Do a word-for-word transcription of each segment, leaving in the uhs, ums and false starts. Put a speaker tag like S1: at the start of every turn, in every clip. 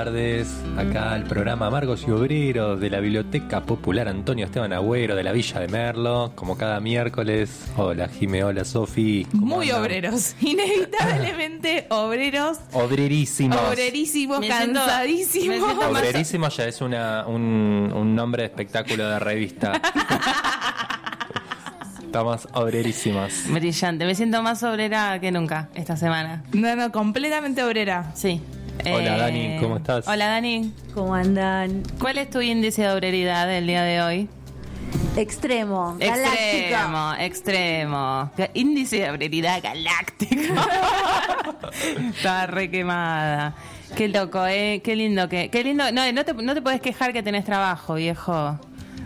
S1: tardes. Acá el programa Amargos y Obreros de la Biblioteca Popular Antonio Esteban Agüero de la Villa de Merlo, como cada miércoles. Hola Jime, hola Sofi.
S2: Muy andan? Obreros, inevitablemente obreros.
S1: Obrerísimos.
S2: Obrerísimos, me cansadísimos.
S1: Siento, me Obrerísimos ya es una, un, un nombre de espectáculo de revista. Estamos obrerísimas.
S3: Brillante, me siento más obrera que nunca esta semana.
S2: No, no, completamente obrera.
S3: Sí.
S1: Hola
S3: eh...
S1: Dani, ¿cómo estás?
S3: Hola Dani.
S4: ¿Cómo andan?
S3: ¿Cuál es tu índice de obreridad del día de hoy?
S4: Extremo,
S3: extremo, extremo. Índice de obreridad galáctico. Está re quemada. Qué loco, eh, qué lindo que, qué lindo. No, no te, no te podés quejar que tenés trabajo, viejo.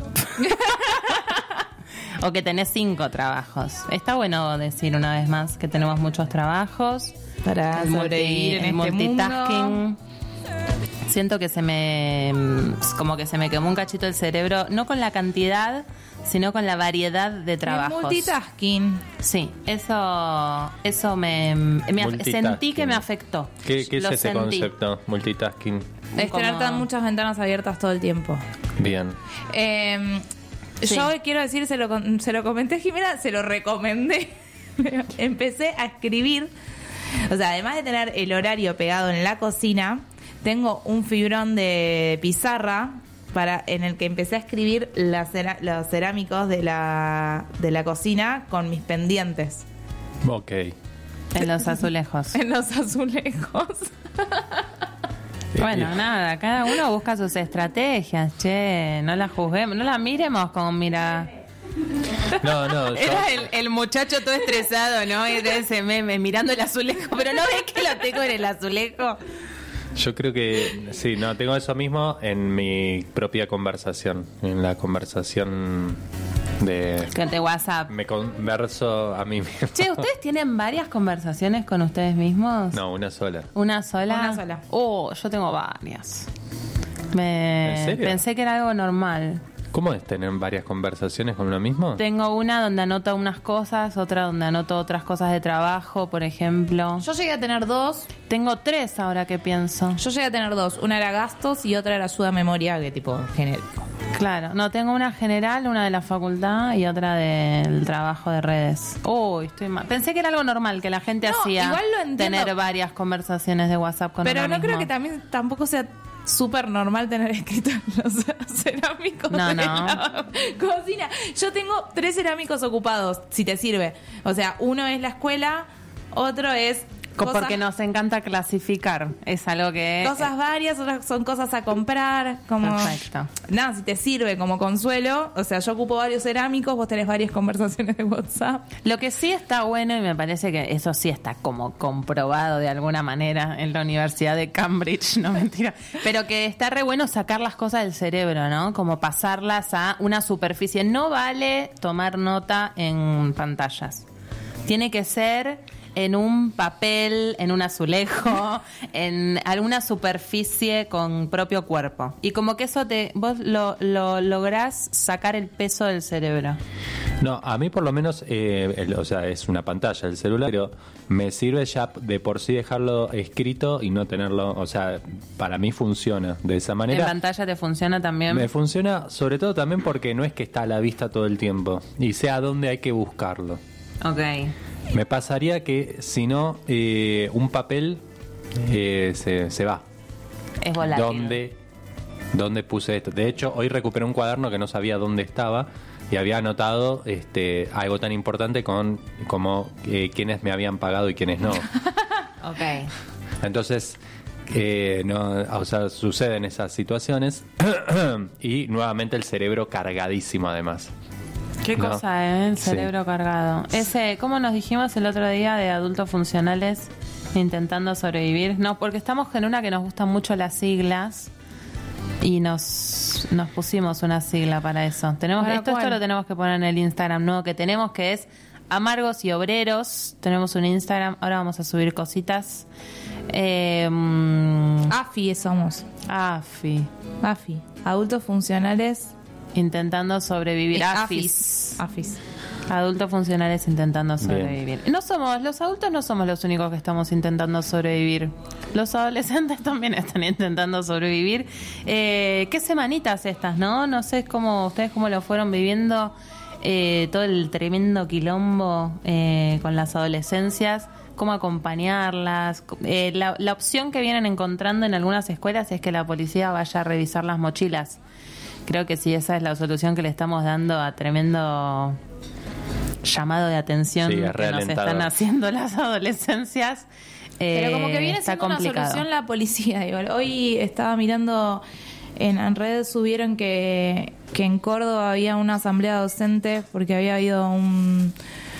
S3: O que tenés cinco trabajos. Está bueno decir una vez más que tenemos muchos trabajos
S2: para sobrevivir en este multitasking. Mundo.
S3: Siento que se me como que se me quemó un cachito el cerebro, no con la cantidad, sino con la variedad de trabajos.
S2: El multitasking.
S3: Sí, eso eso me, me sentí que me afectó.
S1: ¿Qué, qué es ese sentí. concepto? Multitasking.
S2: Es como... tener tan muchas ventanas abiertas todo el tiempo.
S1: Bien.
S2: Eh, Sí. Yo quiero decir, se lo, se lo comenté a Jimena, se lo recomendé. Empecé a escribir. O sea, además de tener el horario pegado en la cocina, tengo un fibrón de pizarra para en el que empecé a escribir las, los cerámicos de la, de la cocina con mis pendientes.
S1: Ok.
S3: En los azulejos.
S2: En los azulejos.
S3: Bueno, nada, cada uno busca sus estrategias, che, no la juzguemos, no la miremos como mira.
S1: No, no.
S3: Era el, el muchacho todo estresado, ¿no? Y de ese meme mirando el azulejo, pero no ves que lo tengo en el azulejo.
S1: Yo creo que sí, no, tengo eso mismo en mi propia conversación, en la conversación de...
S3: de WhatsApp.
S1: Me converso a mí mismo.
S3: Che, ¿ustedes tienen varias conversaciones con ustedes mismos?
S1: No, una sola.
S3: ¿Una sola?
S2: Una sola.
S3: Oh, yo tengo varias. Me...
S1: ¿En serio?
S3: Pensé que era algo normal.
S1: ¿Cómo es tener varias conversaciones con uno mismo?
S3: Tengo una donde anoto unas cosas, otra donde anoto otras cosas de trabajo, por ejemplo.
S2: Yo llegué a tener dos.
S3: Tengo tres ahora que pienso.
S2: Yo llegué a tener dos. Una era gastos y otra era ayuda memoria, que tipo genérico.
S3: Claro, no, tengo una general, una de la facultad y otra del trabajo de redes. Uy, estoy mal. Pensé que era algo normal, que la gente
S2: no,
S3: hacía
S2: igual lo entiendo.
S3: Tener varias conversaciones de WhatsApp con
S2: Pero
S3: uno
S2: no
S3: mismo.
S2: creo que también tampoco sea súper normal tener escrito los cerámicos
S3: no,
S2: de
S3: no.
S2: la cocina. Yo tengo tres cerámicos ocupados, si te sirve. O sea, uno es la escuela, otro es...
S3: Cosas, porque nos encanta clasificar. Es algo que...
S2: Cosas varias, otras son cosas a comprar. Como,
S3: perfecto.
S2: Nada, si te sirve como consuelo. O sea, yo ocupo varios cerámicos, vos tenés varias conversaciones de WhatsApp.
S3: Lo que sí está bueno, y me parece que eso sí está como comprobado de alguna manera en la Universidad de Cambridge, no mentira, pero que está re bueno sacar las cosas del cerebro, ¿no? Como pasarlas a una superficie. No vale tomar nota en pantallas. Tiene que ser... en un papel, en un azulejo, en alguna superficie con propio cuerpo. Y como que eso te vos lo, lo lográs sacar el peso del cerebro.
S1: No, a mí por lo menos, eh, el, o sea, es una pantalla el celular, pero me sirve ya de por sí dejarlo escrito y no tenerlo, o sea, para mí funciona de esa manera.
S3: ¿En pantalla te funciona también?
S1: Me funciona sobre todo también porque no es que está a la vista todo el tiempo y sé a dónde hay que buscarlo.
S3: Ok.
S1: Me pasaría que si no, eh, un papel eh, se, se va.
S3: Es volátil.
S1: ¿Dónde, ¿Dónde puse esto? De hecho, hoy recuperé un cuaderno que no sabía dónde estaba y había anotado este, algo tan importante con, como eh, quiénes me habían pagado y quiénes no.
S3: Ok.
S1: Entonces, eh, no, o sea, suceden esas situaciones y nuevamente el cerebro cargadísimo además.
S3: Qué
S1: no.
S3: cosa, ¿eh? El cerebro
S1: sí.
S3: cargado. Ese, ¿cómo nos dijimos el otro día de adultos funcionales intentando sobrevivir? No, porque estamos en una que nos gustan mucho las siglas y nos nos pusimos una sigla para eso. Tenemos
S2: ¿Para
S3: esto,
S2: cuál?
S3: esto lo tenemos que poner en el Instagram nuevo que tenemos, que es Amargos y Obreros. Tenemos un Instagram, ahora vamos a subir cositas. Eh,
S2: AFI somos.
S3: AFI.
S2: AFI. Adultos funcionales.
S3: Intentando sobrevivir.
S2: Eh,
S3: AFIS.
S2: AFIS.
S3: Adultos funcionales intentando sobrevivir. Bien. No somos, los adultos no somos los únicos que estamos intentando sobrevivir. Los adolescentes también están intentando sobrevivir. Eh, ¿Qué semanitas estas, no? No sé cómo ustedes cómo lo fueron viviendo, eh, todo el tremendo quilombo eh, con las adolescencias, cómo acompañarlas. Eh, la, la opción que vienen encontrando en algunas escuelas es que la policía vaya a revisar las mochilas. Creo que sí, esa es la solución que le estamos dando a tremendo llamado de atención
S1: sí,
S3: que nos están haciendo las adolescencias.
S2: Pero como que viene
S3: está
S2: siendo
S3: complicado.
S2: una solución la policía. Igual. Hoy estaba mirando en, en redes, subieron que, que en Córdoba había una asamblea docente porque había habido un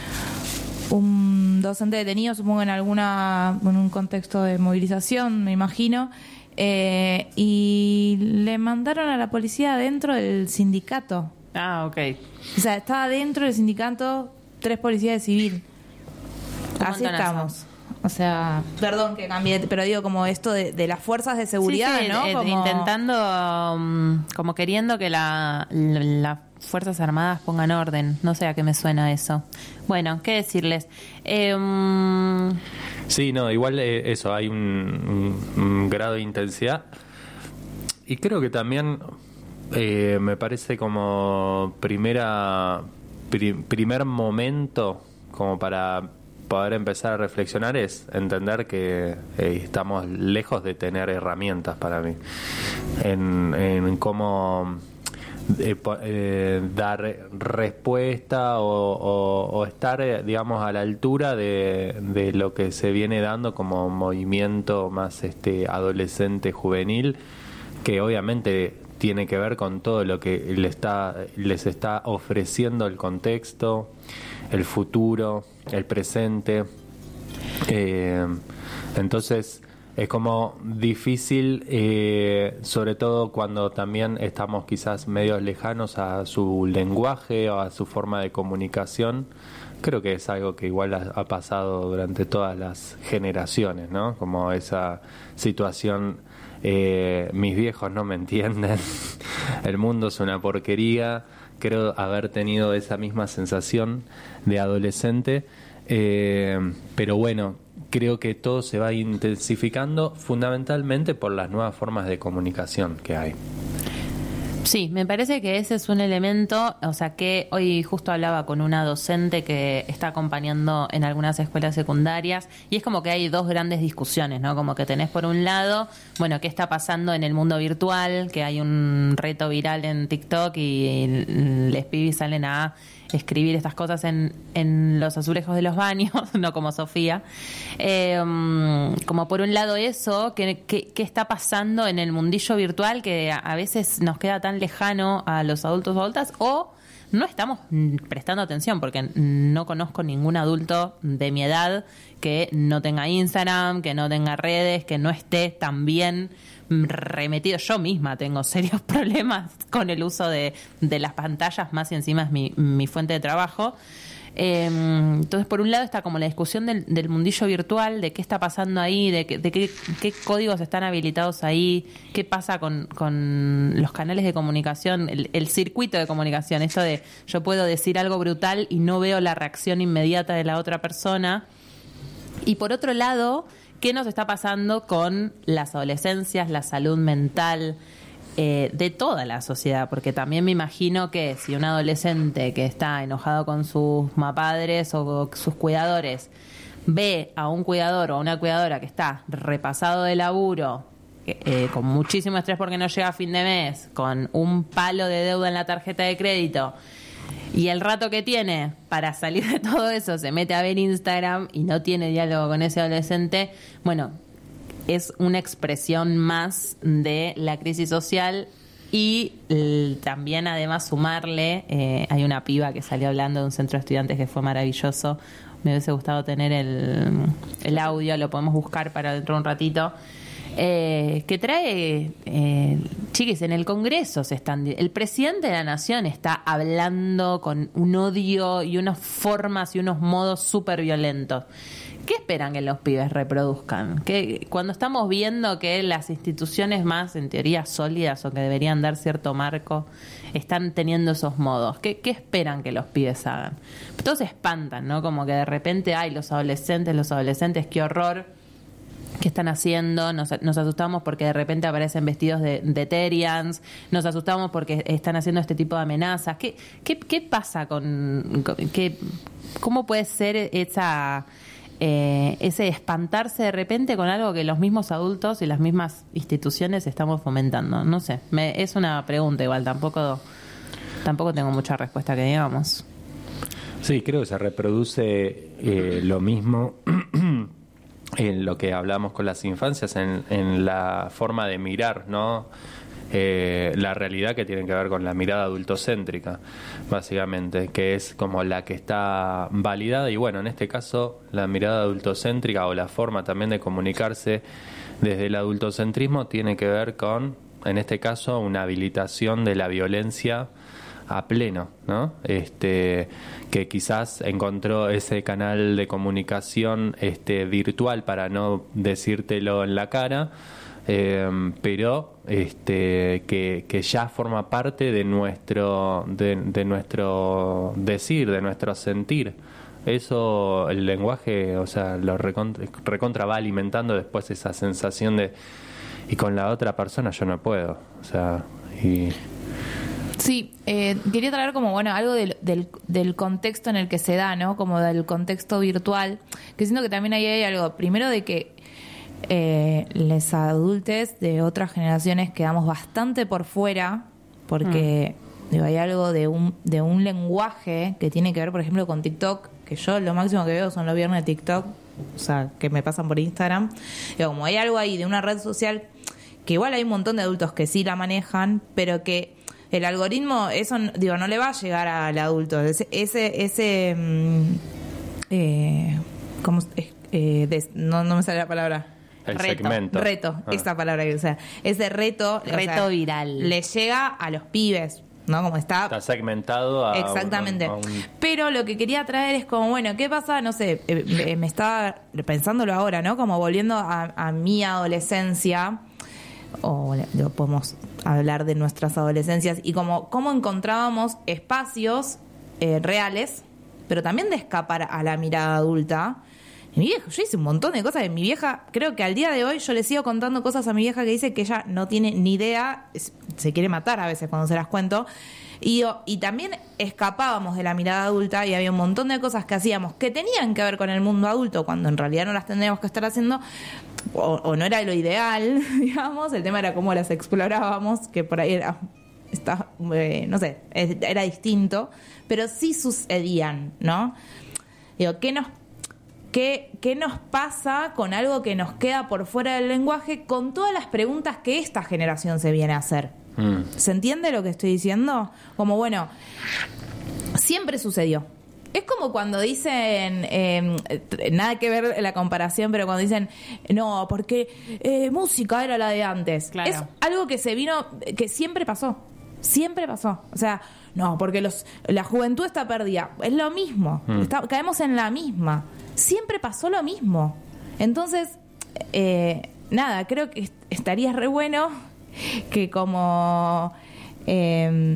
S2: un docente detenido, supongo en alguna en un contexto de movilización, me imagino, eh, y le mandaron a la policía dentro del sindicato.
S3: Ah, ok.
S2: O sea, estaba dentro del sindicato tres policías de civil. Así
S3: montón
S2: estamos.
S3: eso.
S2: O sea, perdón que cambié, pero digo como esto de, de las fuerzas de seguridad,
S3: Sí, sí,
S2: ¿no?
S3: eh,
S2: Como...
S3: intentando, um, como queriendo que la, la- las Fuerzas Armadas pongan orden. No sé a qué me suena eso. Bueno, ¿qué decirles? Eh, um,
S1: Sí, no, igual eh, eso, hay un, un- un grado de intensidad. Y creo que también eh, me parece como primera pri- primer momento como para poder empezar a reflexionar es entender que eh, estamos lejos de tener herramientas para mí en, en cómo eh, po- eh, dar respuesta o, o- o estar, eh, digamos, a la altura de, de lo que se viene dando como movimiento más este adolescente juvenil, que obviamente tiene que ver con todo lo que le está, les está ofreciendo el contexto, el futuro, el presente. Eh, entonces es como difícil, eh, sobre todo cuando también estamos quizás medio lejanos a su lenguaje o a su forma de comunicación. Creo que es algo que igual ha, ha pasado durante todas las generaciones, ¿no? Como esa situación, eh, mis viejos no me entienden, el mundo es una porquería. Creo haber tenido esa misma sensación de adolescente, eh, pero bueno, creo que todo se va intensificando fundamentalmente por las nuevas formas de comunicación que hay.
S3: Sí, me parece que ese es un elemento, o sea que hoy justo hablaba con una docente que está acompañando en algunas escuelas secundarias y es como que hay dos grandes discusiones, ¿no? Como que tenés por un lado, bueno, qué está pasando en el mundo virtual, que hay un reto viral en TikTok y les pibis salen a escribir estas cosas en, en los azulejos de los baños, no como Sofía. Eh, como por un lado eso, ¿qué, qué, qué está pasando en el mundillo virtual que a, a veces nos queda tan lejano a los adultos o adultas, o no estamos prestando atención, porque no conozco ningún adulto de mi edad que no tenga Instagram, que no tenga redes, que no esté tan bien remetido. Yo misma tengo serios problemas con el uso de, de las pantallas, más y encima es mi, mi fuente de trabajo. Eh, entonces, por un lado está como la discusión del, del mundillo virtual, de qué está pasando ahí, de, que, de qué, qué códigos están habilitados ahí, qué pasa con, con los canales de comunicación, el, el circuito de comunicación, esto de yo puedo decir algo brutal y no veo la reacción inmediata de la otra persona. Y por otro lado, ¿qué nos está pasando con las adolescencias, la salud mental eh, de toda la sociedad? Porque también me imagino que si un adolescente que está enojado con sus mapadres o sus cuidadores ve a un cuidador o a una cuidadora que está repasado de laburo, eh, con muchísimo estrés porque no llega a fin de mes, con un palo de deuda en la tarjeta de crédito, y el rato que tiene para salir de todo eso se mete a ver Instagram y no tiene diálogo con ese adolescente, bueno, es una expresión más de la crisis social. Y l- también además sumarle, eh, hay una piba que salió hablando de un centro de estudiantes que fue maravilloso, me hubiese gustado tener el, el audio, lo podemos buscar para dentro de un ratito. Eh, que trae, eh, chiquis, en el Congreso se están, el presidente de la Nación está hablando con un odio y unas formas y unos modos súper violentos. ¿Qué esperan que los pibes reproduzcan? Que cuando estamos viendo que las instituciones más, en teoría, sólidas o que deberían dar cierto marco, están teniendo esos modos, ¿qué, qué esperan que los pibes hagan? Todos se espantan, ¿no? Como que de repente, ay, los adolescentes, los adolescentes, qué horror. ¿Qué están haciendo? Nos, nos asustamos porque de repente aparecen vestidos de, de Terians, nos asustamos porque están haciendo este tipo de amenazas. ¿Qué, qué, qué pasa con, con qué, cómo puede ser esa eh, ese espantarse de repente con algo que los mismos adultos y las mismas instituciones estamos fomentando? No sé, me, es una pregunta igual, tampoco tampoco tengo mucha respuesta que digamos.
S1: Sí, creo que se reproduce eh, lo mismo en lo que hablamos con las infancias, en, en la forma de mirar, ¿no? Eh, la realidad que tiene que ver con la mirada adultocéntrica, básicamente, que es como la que está validada. Y bueno, en este caso, la mirada adultocéntrica o la forma también de comunicarse desde el adultocentrismo tiene que ver con, en este caso, una habilitación de la violencia a pleno, ¿no? Este, que quizás encontró ese canal de comunicación este, virtual para no decírtelo en la cara, eh, pero este, que, que ya forma parte de nuestro, de, de nuestro decir, de nuestro sentir. Eso, el lenguaje, o sea, lo recontra, recontra va alimentando después esa sensación de, y con la otra persona yo no puedo, o sea, y...
S2: Sí, eh, quería traer como, bueno, algo del, del, del contexto en el que se da, ¿no? Como del contexto virtual, que siento que también ahí hay algo, primero de que eh, les adultes de otras generaciones quedamos bastante por fuera, porque mm. digo, hay algo de un, de un lenguaje que tiene que ver, por ejemplo, con TikTok, que yo lo máximo que veo son los viernes de TikTok, o sea, que me pasan por Instagram. Digo, como hay algo ahí de una red social, que igual hay un montón de adultos que sí la manejan, pero que el algoritmo, eso, digo, no le va a llegar al adulto. Ese, ese, ese eh, ¿cómo? Eh, des, no, no me sale la palabra.
S1: El
S2: reto,
S1: segmento.
S2: Reto, ah. esa palabra que usa. Ese reto.
S3: Reto o sea, viral.
S2: Le llega a los pibes, ¿no? Como está.
S1: Está segmentado a.
S2: Exactamente.
S1: Un, a un...
S2: Pero lo que quería traer es como, bueno, ¿qué pasa? No sé, eh, me estaba pensándolo ahora, ¿no? Como volviendo a, a mi adolescencia. O digo, podemos hablar de nuestras adolescencias y como cómo encontrábamos espacios eh, reales, pero también de escapar a la mirada adulta. Y mi vieja, yo hice un montón de cosas. Mi vieja, creo que al día de hoy yo le sigo contando cosas a mi vieja que dice que ella no tiene ni idea, se quiere matar a veces cuando se las cuento. Y, y también escapábamos de la mirada adulta y había un montón de cosas que hacíamos que tenían que ver con el mundo adulto cuando en realidad no las tendríamos que estar haciendo o, o no era lo ideal, digamos. El tema era cómo las explorábamos, que por ahí era, está, eh, no sé, era distinto, pero sí sucedían, ¿no? Digo, ¿qué nos, qué, qué nos pasa con algo que nos queda por fuera del lenguaje con todas las preguntas que esta generación se viene a hacer? ¿Se entiende lo que estoy diciendo? Como, bueno, siempre sucedió. Es como cuando dicen, eh, nada que ver la comparación, pero cuando dicen, no, porque eh, música era la de antes.
S3: Claro.
S2: Es algo que se vino, que siempre pasó. Siempre pasó. O sea, no, porque los la juventud está perdida. Es lo mismo. Mm. Está, caemos en la misma. Siempre pasó lo mismo. Entonces, eh, nada, creo que estaría re bueno que como eh,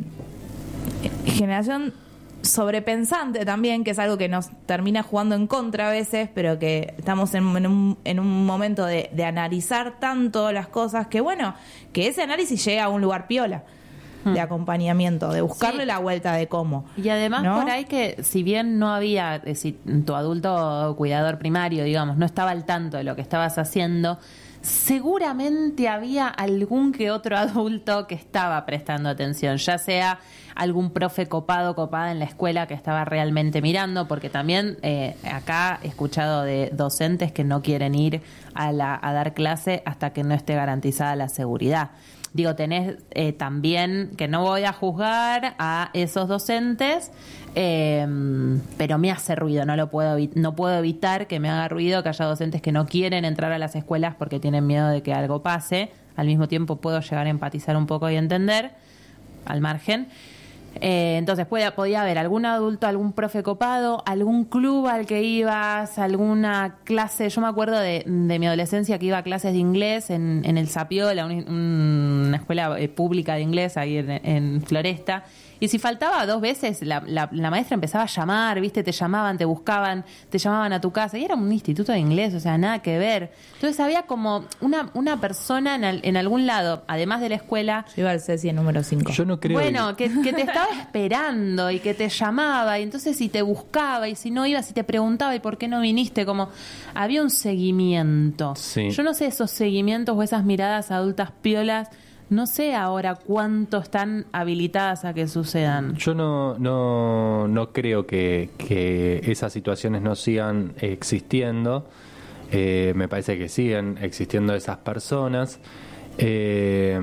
S2: generación sobrepensante también, que es algo que nos termina jugando en contra a veces, pero que estamos en, en, un, en un momento de, de analizar tanto las cosas, que bueno, que ese análisis llega a un lugar piola de acompañamiento, de buscarle sí. la vuelta de cómo.
S3: Y además, ¿no? Por ahí que si bien no había, si tu adulto cuidador primario, digamos, no estaba al tanto de lo que estabas haciendo, seguramente había algún que otro adulto que estaba prestando atención, ya sea algún profe copado, copada en la escuela que estaba realmente mirando, porque también eh, acá he escuchado de docentes que no quieren ir a, la, a dar clase hasta que no esté garantizada la seguridad. Digo, tenés eh, también, que no voy a juzgar a esos docentes, eh, pero me hace ruido, no lo puedo no puedo evitar que me haga ruido que haya docentes que no quieren entrar a las escuelas porque tienen miedo de que algo pase. Al mismo tiempo puedo llegar a empatizar un poco y entender, al margen. Eh, entonces puede, podía haber algún adulto, algún profe copado, algún club al que ibas, alguna clase. Yo me acuerdo de, de mi adolescencia que iba a clases de inglés en, en el Sapiola, un, una escuela eh, pública de inglés ahí en, en Floresta. Y si faltaba dos veces, la, la, la maestra empezaba a llamar, ¿viste? Te llamaban, te buscaban, te llamaban a tu casa. Y era un instituto de inglés, o sea, nada que ver. Entonces había como una, una persona en, al, en algún lado, además de la escuela.
S2: Yo iba al C E C I número cinco.
S1: Yo no creo
S3: Bueno, que, que te estaba esperando y que te llamaba. Y entonces si te buscaba y si no ibas y te preguntaba ¿y por qué no viniste? Como había un seguimiento.
S1: Sí.
S3: Yo no sé esos seguimientos o esas miradas adultas piolas. No sé ahora cuánto están habilitadas a que sucedan.
S1: Yo no, no, no creo que, que esas situaciones no sigan existiendo. Eh, me parece que siguen existiendo esas personas. Eh,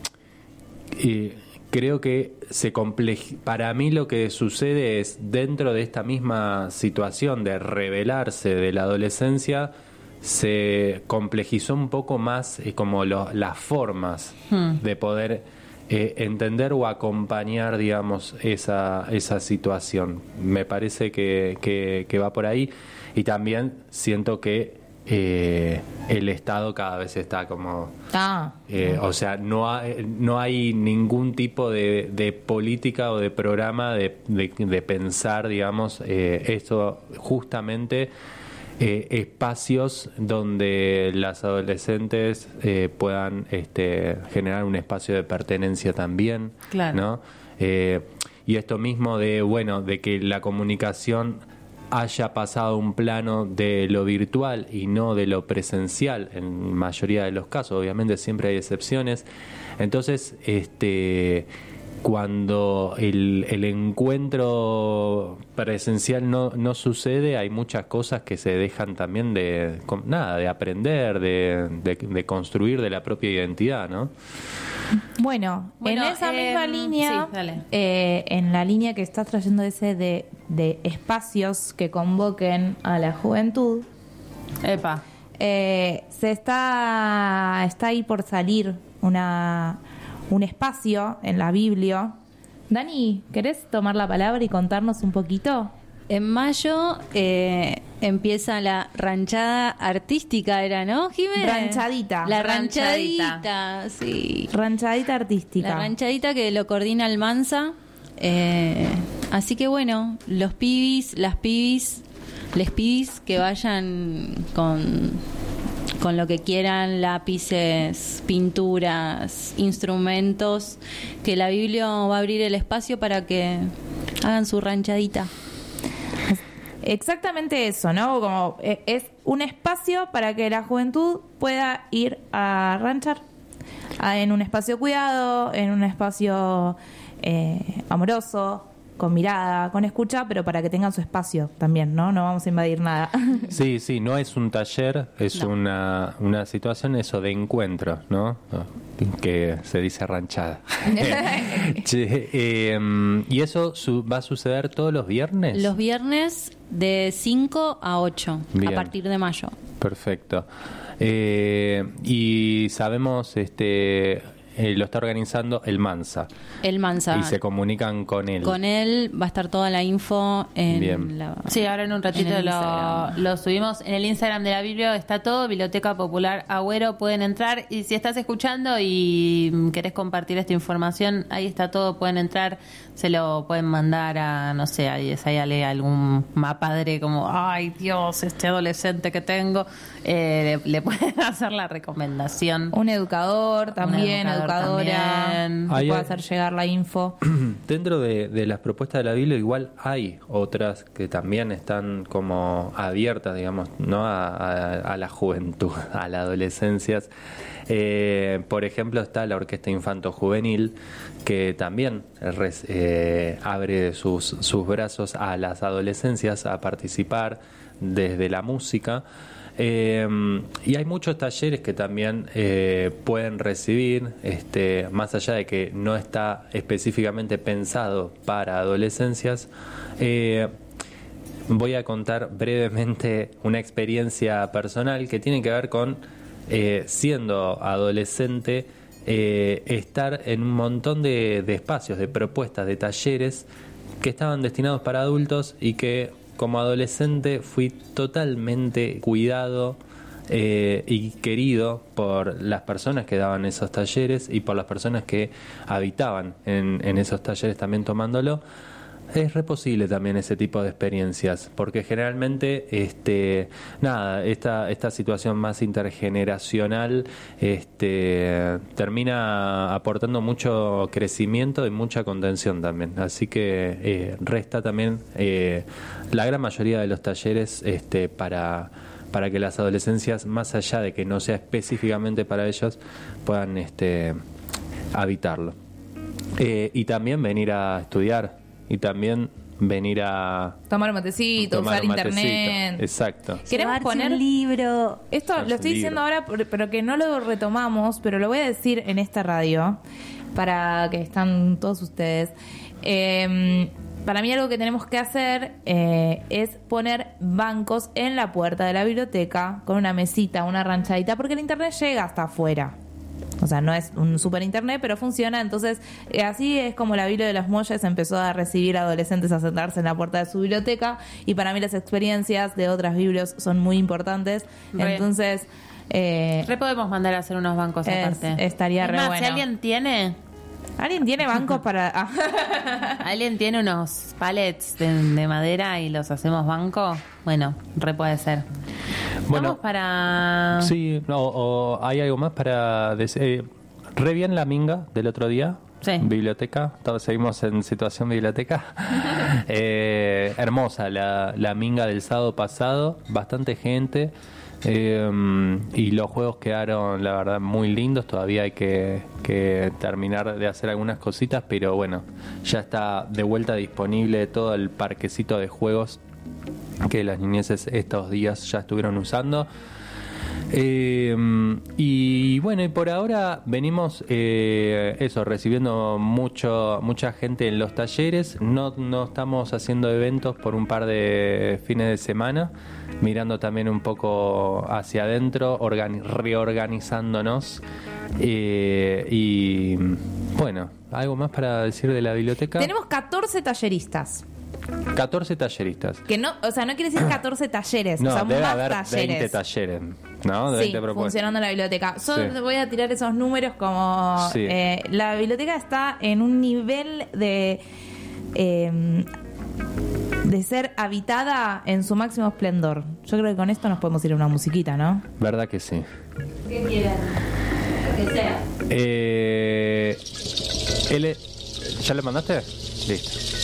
S1: y creo que se compleji- para mí lo que sucede es dentro de esta misma situación de rebelarse de la adolescencia, se complejizó un poco más eh, como lo, las formas hmm. de poder eh, entender o acompañar, digamos, esa, esa situación. Me parece que, que, que va por ahí, y también siento que eh, el Estado cada vez está como...
S2: Ah.
S1: Eh, o sea, no hay, no hay ningún tipo de, de política o de programa de, de, de pensar, digamos, eh, esto justamente... Eh, espacios donde las adolescentes eh, puedan este, generar un espacio de pertenencia también,
S3: claro.
S1: ¿no? Eh, y esto mismo de, bueno, de que la comunicación haya pasado a un plano de lo virtual y no de lo presencial en mayoría de los casos. Obviamente siempre hay excepciones. Entonces, este... cuando el, el encuentro presencial no, no sucede, hay muchas cosas que se dejan también de nada, de aprender, de, de, de construir de la propia identidad, ¿no?
S2: Bueno,
S3: bueno
S2: en esa
S3: eh,
S2: misma línea,
S3: sí, dale.
S2: eh, en la línea que estás trayendo ese de, de espacios que convoquen a la juventud,
S3: Epa.
S2: Eh, se está, está ahí por salir una... un espacio en la Biblia. Dani, ¿querés tomar la palabra y contarnos un poquito?
S4: En mayo eh, empieza la ranchada artística, ¿era, no, Jiménez?
S2: Ranchadita.
S4: La
S3: Ranchadita.
S4: ranchadita, sí.
S2: Ranchadita artística.
S4: La ranchadita que lo coordina Almanza. Eh, así que bueno, los pibis, las pibis, les pibis que vayan con... con lo que quieran, lápices, pinturas, instrumentos, que la Biblia va a abrir el espacio para que hagan su ranchadita.
S2: Exactamente eso, ¿no? Como eh, es un espacio para que la juventud pueda ir a ranchar a, en un espacio cuidado, en un espacio eh, amoroso, con mirada, con escucha, pero para que tengan su espacio también, ¿no? No vamos a invadir nada.
S1: Sí, sí, no es un taller, es
S2: No.
S1: una, una situación eso de encuentro, ¿no? Que se dice ranchada. Che, eh, ¿y eso su- va a suceder todos los viernes?
S4: Los viernes de cinco a ocho,
S1: Bien.
S4: a partir de mayo.
S1: Perfecto. Eh, y sabemos, este, eh, lo está organizando el Mansa.
S4: El Mansa.
S1: Y se comunican con él.
S4: Con él va a estar toda la info en
S1: Bien.
S4: la...
S3: Sí, ahora en un ratito
S4: En el
S3: lo,
S4: Instagram.
S3: lo subimos en el Instagram de la Biblia, está todo, Biblioteca Popular Agüero, pueden entrar, y si estás escuchando y mm, querés compartir esta información, ahí está todo, pueden entrar, se lo pueden mandar a, no sé, a Yesayale, algún mapadre como, ay Dios, este adolescente que tengo, eh, le, le pueden hacer la recomendación.
S2: Un educador también,
S3: Un educador
S2: educadora,
S3: también.
S2: que
S1: Ahí
S2: pueda
S1: hay-
S2: hacer llegar la info.
S1: Dentro de, de las propuestas de la Biblia igual hay otras que también están como abiertas, digamos, ¿no? a, a- a la juventud, a la adolescencia. Eh, por ejemplo, está la Orquesta Infanto Juvenil, que también res- eh, abre sus, sus brazos a las adolescencias a participar desde la música. Eh, y hay muchos talleres que también eh, pueden recibir, este, más allá de que no está específicamente pensado para adolescencias. Eh, voy a contar brevemente una experiencia personal que tiene que ver con eh, siendo adolescente. eh, estar en un montón de, de espacios, de propuestas, de talleres que estaban destinados para adultos y que como adolescente fui totalmente cuidado eh, y querido por las personas que daban esos talleres y por las personas que habitaban en, en esos talleres también tomándolo. Es re posible también ese tipo de experiencias, porque generalmente, este, nada, esta esta situación más intergeneracional, este, termina aportando mucho crecimiento y mucha contención también. Así que eh, resta también eh, la gran mayoría de los talleres, este, para para que las adolescencias, más allá de que no sea específicamente para ellos, puedan, este, habitarlo. Eh, y también venir a estudiar. Y también venir a
S2: tomar un matecito,
S1: tomar
S2: usar
S1: un matecito.
S2: internet.
S1: Exacto.
S2: Queremos
S4: Llevarse
S2: poner
S4: un libro.
S2: Esto
S1: Llevarse
S2: lo estoy
S1: un
S2: diciendo
S1: libro.
S2: ahora, por- pero que no lo retomamos, pero lo voy a decir en esta radio para que están todos ustedes. Eh, para mí algo que tenemos que hacer eh, es poner bancos en la puerta de la biblioteca con una mesita, una ranchadita, porque el internet llega hasta afuera. O sea, no es un super internet, pero funciona. Entonces, eh, así es como la Biblia de los Molles empezó a recibir adolescentes a sentarse en la puerta de su biblioteca. Y para mí las experiencias de otras biblios son muy importantes.
S3: Re.
S2: Entonces, eh,
S3: Re podemos mandar a hacer unos bancos
S2: Es-
S3: aparte.
S2: estaría
S3: Es
S2: re
S3: más,
S2: bueno.
S3: si alguien tiene,
S2: ¿alguien tiene bancos para...? ah,
S3: alguien tiene unos palets de, de madera y los hacemos banco, bueno, re puede ser.
S1: Bueno,
S3: Vamos para...
S1: sí, no, o hay algo más para decir. Eh, re bien la minga del otro día.
S3: Sí.
S1: Biblioteca, todos seguimos en situación biblioteca. eh, hermosa la, la minga del sábado pasado, bastante gente. Eh, y los juegos quedaron, la verdad, muy lindos. Todavía hay que, que terminar de hacer algunas cositas, pero bueno, ya está de vuelta disponible todo el parquecito de juegos que las niñeces estos días ya estuvieron usando. Eh, y bueno, y por ahora venimos eh, eso, recibiendo mucho mucha gente en los talleres. No, no estamos haciendo eventos por un par de fines de semana, mirando también un poco hacia adentro, organi- reorganizándonos. Eh, y bueno, ¿algo más para decir de la biblioteca?
S2: Tenemos catorce talleristas.
S1: catorce talleristas.
S2: Que no, o sea, no quiere decir catorce talleres,
S1: No,
S2: o sea,
S1: debe
S2: más
S1: haber
S2: talleres.
S1: veinte talleres, ¿no? De
S2: Sí,
S1: veinte propuestas.
S2: funcionando en la biblioteca. Solo
S1: Sí.
S2: te voy a tirar esos números como...
S1: Sí.
S2: eh, la biblioteca está en un nivel de... eh, de ser habitada en su máximo esplendor. Yo creo que con esto nos podemos ir a una musiquita, ¿no?
S1: ¿Verdad que sí?
S4: ¿Qué quieren? Lo que sea.
S1: Eh, L, ¿ya le mandaste? Listo.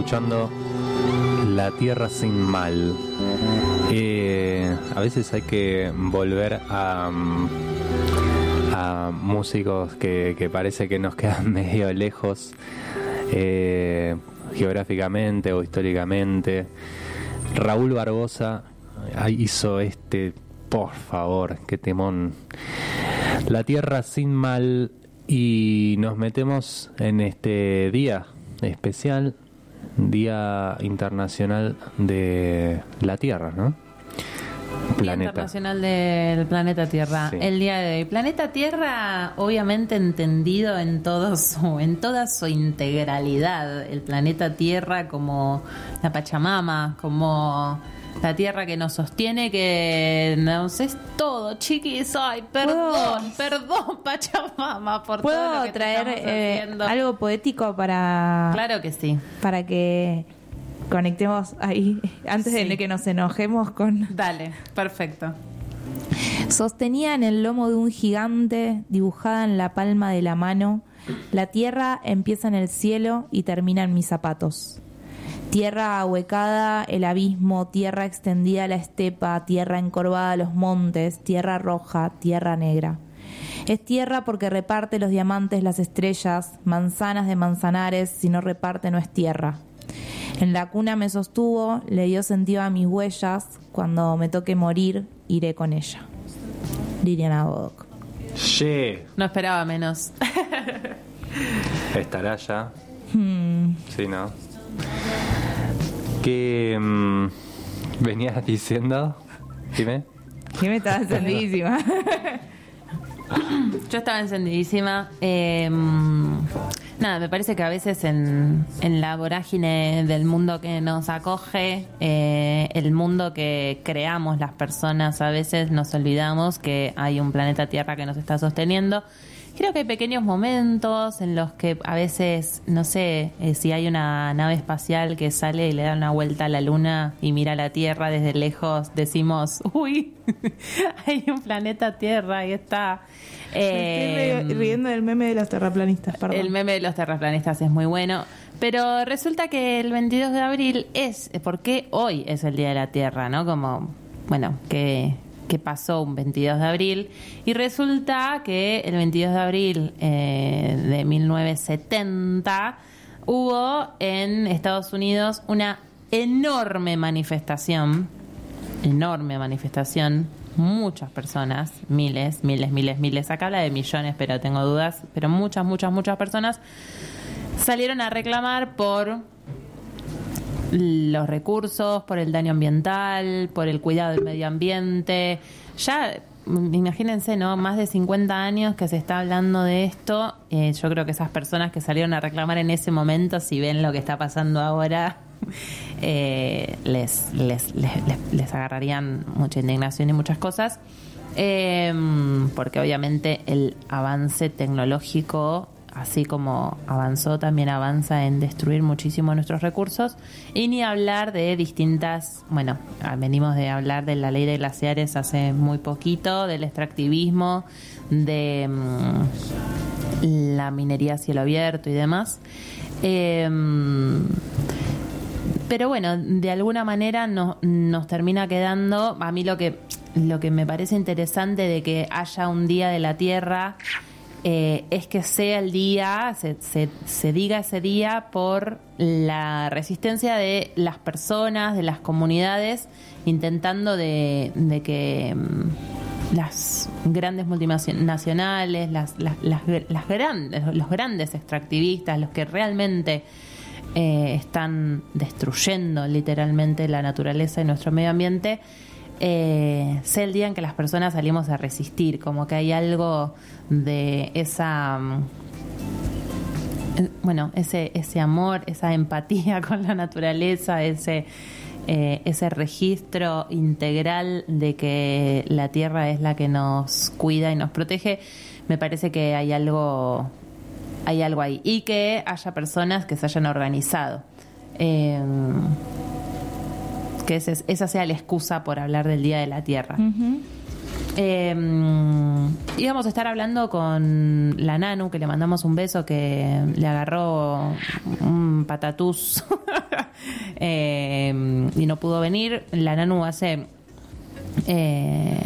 S1: escuchando La Tierra Sin Mal. Eh, a veces hay que volver a, a músicos que, que parece que nos quedan medio lejos eh, geográficamente o históricamente. Raúl Barbosa hizo este, por favor, qué temón, La Tierra Sin Mal. Y nos metemos en este día especial, Día Internacional de la Tierra, ¿no?
S3: Día Internacional del Planeta Tierra. Sí. El día de hoy. Planeta Tierra, obviamente entendido en todo su, en toda su integralidad. El planeta Tierra como la Pachamama, como la tierra que nos sostiene, que nos es todo, chiquis. Ay, perdón, perdón, Pachamama, por todo lo que
S2: ¿Puedo traer eh, algo poético para...
S3: Claro que sí.
S2: Para que conectemos ahí, antes sí. de que nos enojemos con...
S3: Dale, perfecto.
S2: Sostenía en el lomo de un gigante, dibujada en la palma de la mano, la tierra empieza en el cielo y termina en mis zapatos. Tierra ahuecada, el abismo, tierra extendida la estepa, tierra encorvada los montes, tierra roja, tierra negra. Es tierra porque reparte los diamantes, las estrellas, manzanas de manzanares, si no reparte no es tierra. En la cuna me sostuvo, le dio sentido a mis huellas, cuando me toque morir, iré con ella. Liliana Bodoc.
S1: Sí.
S3: No esperaba menos.
S1: ¿Estará ya?
S2: Hmm.
S1: Sí, ¿no? ¿Qué um, venías diciendo? Dime.
S2: ¿Qué me estaba encendidísima?
S3: Yo estaba encendidísima. Eh, nada, me parece que a veces en, en la vorágine del mundo que nos acoge, eh, el mundo que creamos las personas, a veces nos olvidamos que hay un planeta Tierra que nos está sosteniendo. Creo que hay pequeños momentos en los que a veces, no sé, eh, si hay una nave espacial que sale y le da una vuelta a la luna y mira la Tierra desde lejos, decimos, uy, hay un planeta Tierra, ahí está.
S2: Eh, Me estoy riendo del meme de los terraplanistas, perdón.
S3: El meme de los terraplanistas es muy bueno. Pero resulta que el veintidós de abril es, porque hoy es el Día de la Tierra, ¿no? Como, bueno, que... que pasó un veintidós de abril, y resulta que el veintidós de abril eh, de mil novecientos setenta hubo en Estados Unidos una enorme manifestación, enorme manifestación, muchas personas, miles, miles, miles, miles, acá habla de millones, pero tengo dudas, pero muchas, muchas, muchas personas salieron a reclamar por los recursos, por el daño ambiental, por el cuidado del medio ambiente. Ya, imagínense, ¿no? Más de cincuenta años que se está hablando de esto. Eh, yo creo que esas personas que salieron a reclamar en ese momento, si ven lo que está pasando ahora, eh, les, les, les, les, les agarrarían mucha indignación y muchas cosas. Eh, porque obviamente el avance tecnológico, así como avanzó, también avanza en destruir muchísimo nuestros recursos. Y ni hablar de distintas, bueno, venimos de hablar de la ley de glaciares hace muy poquito, del extractivismo, de um, la minería a cielo abierto y demás. Eh, pero bueno, de alguna manera no, nos termina quedando, a mí lo que, lo que me parece interesante de que haya un Día de la Tierra, Eh, es que sea el día, se, se, se diga ese día por la resistencia de las personas, de las comunidades, intentando de, de que um, las grandes multinacionales, las, las, las, las grandes, los grandes extractivistas, los que realmente eh, están destruyendo literalmente la naturaleza y nuestro medio ambiente, Eh, sea el día en que las personas salimos a resistir, como que hay algo de esa, bueno, ese ese amor, esa empatía con la naturaleza, ese eh, ese registro integral de que la tierra es la que nos cuida y nos protege. Me parece que hay algo hay algo ahí, y que haya personas que se hayan organizado. Eh, que ese, esa sea la excusa por hablar del Día de la Tierra.
S2: Uh-huh.
S3: Eh, íbamos a estar hablando con la Nanu, que le mandamos un beso, que le agarró un patatús eh, y no pudo venir. La Nanu hace eh,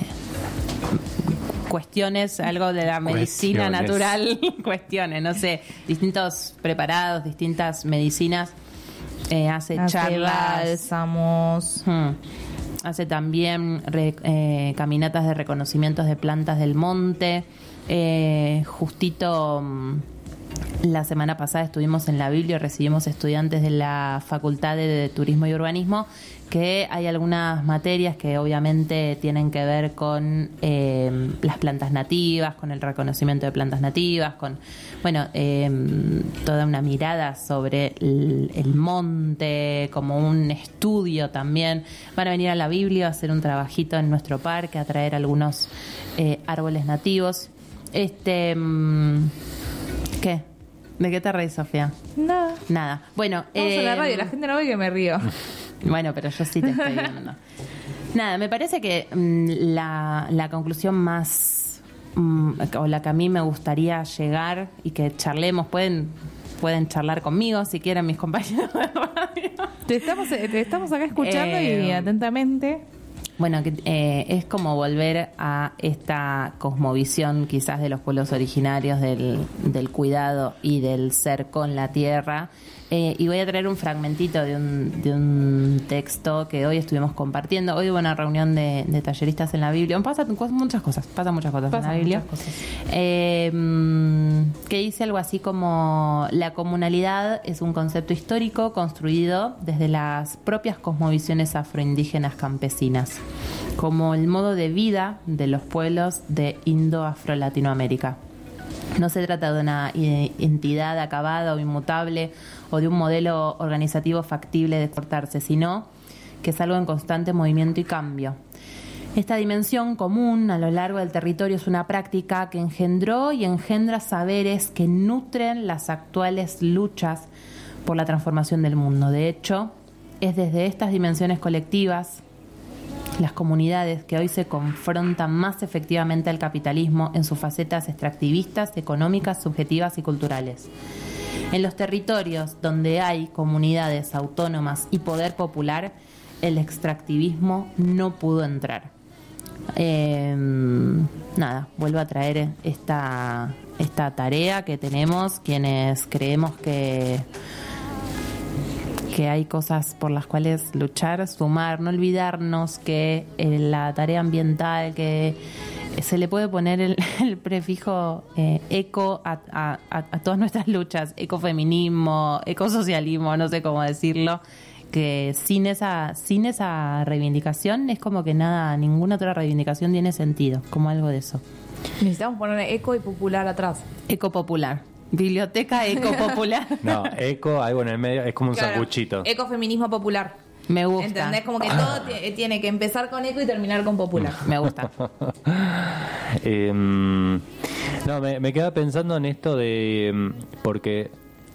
S3: cuestiones, algo de la medicina
S1: Cuestiones.
S3: natural, cuestiones, no sé, distintos preparados, distintas medicinas. Eh, hace,
S2: Hace
S3: charlas,
S2: bálsamos.
S3: Hmm. Hace también re- eh, caminatas de reconocimientos de plantas del monte. Eh, justito mm, la semana pasada estuvimos en la Biblia, recibimos estudiantes de la Facultad de, de Turismo y Urbanismo, que hay algunas materias que obviamente tienen que ver con eh, las plantas nativas, con el reconocimiento de plantas nativas, con, bueno, eh, toda una mirada sobre el, el monte, como un estudio también. Van a venir a la Biblia a hacer un trabajito en nuestro parque, a traer algunos eh, árboles nativos. Este, mm, ¿qué? ¿De qué te reís, Sofía?
S2: Nada.
S3: Nada. Bueno,
S2: Vamos a la
S3: eh,
S2: radio, la gente no ve que me río.
S3: bueno, pero yo sí te estoy viendo. Nada, me parece que mm, la, la conclusión más, mm, o la que a mí me gustaría llegar y que charlemos, pueden pueden charlar conmigo si quieren mis compañeros de radio.
S2: Te estamos, te estamos acá escuchando
S3: Eh,
S2: y atentamente.
S3: Bueno, que eh, es como volver a esta cosmovisión quizás de los pueblos originarios del, del cuidado y del ser con la tierra. Eh, y voy a traer un fragmentito de un, de un texto que hoy estuvimos compartiendo. Hoy hubo una reunión de, de talleristas en la Biblia. Pasan muchas cosas, pasan muchas cosas
S2: Pasan
S3: en la Biblia.
S2: muchas cosas.
S3: Eh, que dice algo así como: la comunalidad es un concepto histórico construido desde las propias cosmovisiones afroindígenas campesinas, como el modo de vida de los pueblos de Indo-Afro-Latinoamérica. No se trata de una entidad acabada o inmutable o de un modelo organizativo factible de exportarse, sino que es algo en constante movimiento y cambio. Esta dimensión común a lo largo del territorio es una práctica que engendró y engendra saberes que nutren las actuales luchas por la transformación del mundo. De hecho, es desde estas dimensiones colectivas, las comunidades que hoy se confrontan más efectivamente al capitalismo en sus facetas extractivistas, económicas, subjetivas y culturales. En los territorios donde hay comunidades autónomas y poder popular, el extractivismo no pudo entrar. Eh, nada, vuelvo a traer esta, esta tarea que tenemos quienes creemos que que hay cosas por las cuales luchar, sumar, no olvidarnos que en la tarea ambiental, que se le puede poner el, el prefijo eh, eco a, a, a todas nuestras luchas, ecofeminismo, ecosocialismo, no sé cómo decirlo, que sin esa, sin esa reivindicación es como que nada, ninguna otra reivindicación tiene sentido, como algo de eso.
S2: Necesitamos poner eco y popular atrás.
S3: Ecopopular. Biblioteca Ecopopular.
S1: No, eco, algo en el medio, es como un
S2: Claro,
S1: sanguchito.
S2: Ecofeminismo popular.
S3: Me gusta.
S2: ¿Entendés? Como que todo t- tiene que empezar con eco y terminar con popular.
S3: Me gusta.
S1: Eh, no, me, me quedaba pensando en esto de... em, porque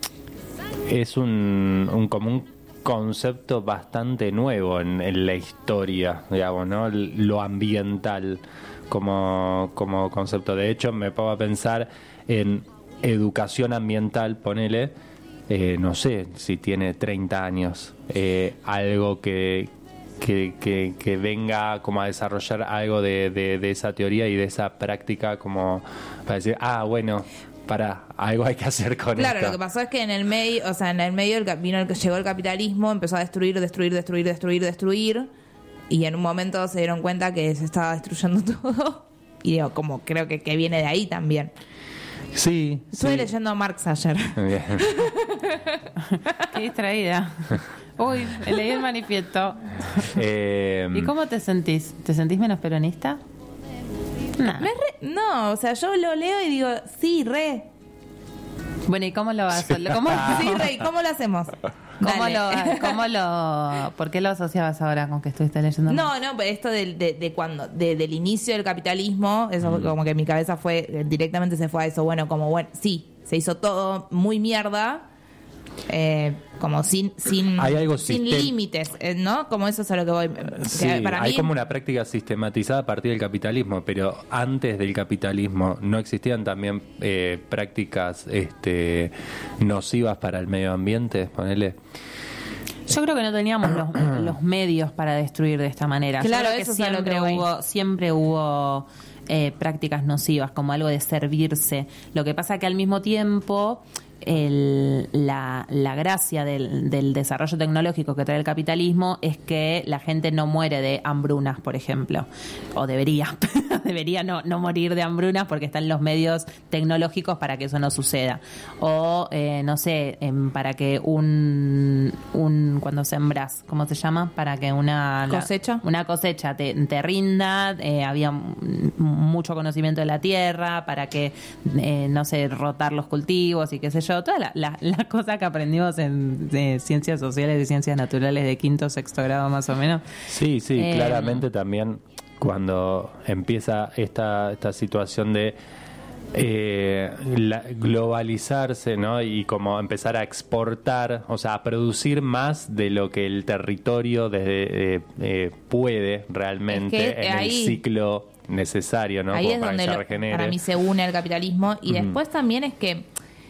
S1: es un, un como un concepto bastante nuevo en, en la historia, digamos, ¿no? Lo ambiental como, como concepto. De hecho, me pongo a pensar en educación ambiental, ponele, eh, no sé si tiene treinta años, eh, algo que, que, que, que venga como a desarrollar algo de, de, de esa teoría y de esa práctica, como para decir, ah, bueno, para algo hay que hacer con
S2: Claro,
S1: esto.
S2: lo que pasó es que en el medio, o sea, en el medio del, cap- vino el, llegó el capitalismo, empezó a destruir, destruir, destruir, destruir, destruir, y en un momento se dieron cuenta que se estaba destruyendo todo, y digo, como creo que, que viene de ahí también.
S1: Sí,
S2: Estuve
S1: sí.
S2: leyendo a Marx ayer.
S1: Bien.
S3: Qué distraída. Uy, leí el manifiesto.
S1: Eh,
S3: ¿Y cómo te sentís? ¿Te sentís menos peronista? No.
S2: Me re- no, o sea, yo lo leo y digo, sí, re.
S3: Bueno, ¿y cómo lo vas a ¿Cómo,
S2: Sí, re, ¿y cómo lo hacemos?
S3: cómo
S2: Dale.
S3: lo, cómo lo, ¿Por qué lo asociabas ahora con que estuviste leyendo?
S2: No, no, pero esto de, de, de cuando, de, del inicio del capitalismo, eso fue como que mi cabeza fue, directamente se fue a eso, bueno, como bueno, sí, se hizo todo muy mierda, eh, como sin sin,
S1: hay algo
S2: sin
S1: sistem-
S2: límites, eh, ¿no? Como eso es a lo que voy.
S1: Sí,
S2: Que para
S1: hay
S2: mí,
S1: como una práctica sistematizada a partir del capitalismo, pero antes del capitalismo no existían también eh, prácticas este, nocivas para el medio ambiente, ponele.
S3: Yo creo que no teníamos los, los medios para destruir de esta manera.
S2: Claro,
S3: Yo creo que
S2: eso es a lo
S3: siempre
S2: que voy.
S3: hubo, siempre hubo eh, prácticas nocivas, como algo de servirse. Lo que pasa que al mismo tiempo el, la, la gracia del, del desarrollo tecnológico que trae el capitalismo es que la gente no muere de hambrunas, por ejemplo. O debería, debería no, no morir de hambrunas porque están los medios tecnológicos para que eso no suceda. O, eh, no sé, em, para que un, un cuando sembras, ¿cómo se llama? Para que una la-
S2: ¿Cosecha?
S3: una cosecha te, te rinda, eh, había m- mucho conocimiento de la tierra, para que, eh, no sé, rotar los cultivos y qué sé yo, todas las la, las cosas que aprendimos en de ciencias sociales y ciencias naturales de quinto, sexto grado más o menos.
S1: Sí, sí,
S3: Eh,
S1: claramente también cuando empieza esta, esta situación de eh, la- globalizarse, ¿no? Y como empezar a exportar, o sea, a producir más de lo que el territorio desde, eh, eh, puede realmente
S2: Es que, eh,
S1: en
S2: ahí-
S1: el ciclo necesario, ¿no?
S2: ahí
S1: Como
S2: es
S1: para
S2: donde
S1: que se
S2: lo-
S1: regenere.
S2: para mí se une el capitalismo y
S1: Ujú.
S2: después también es que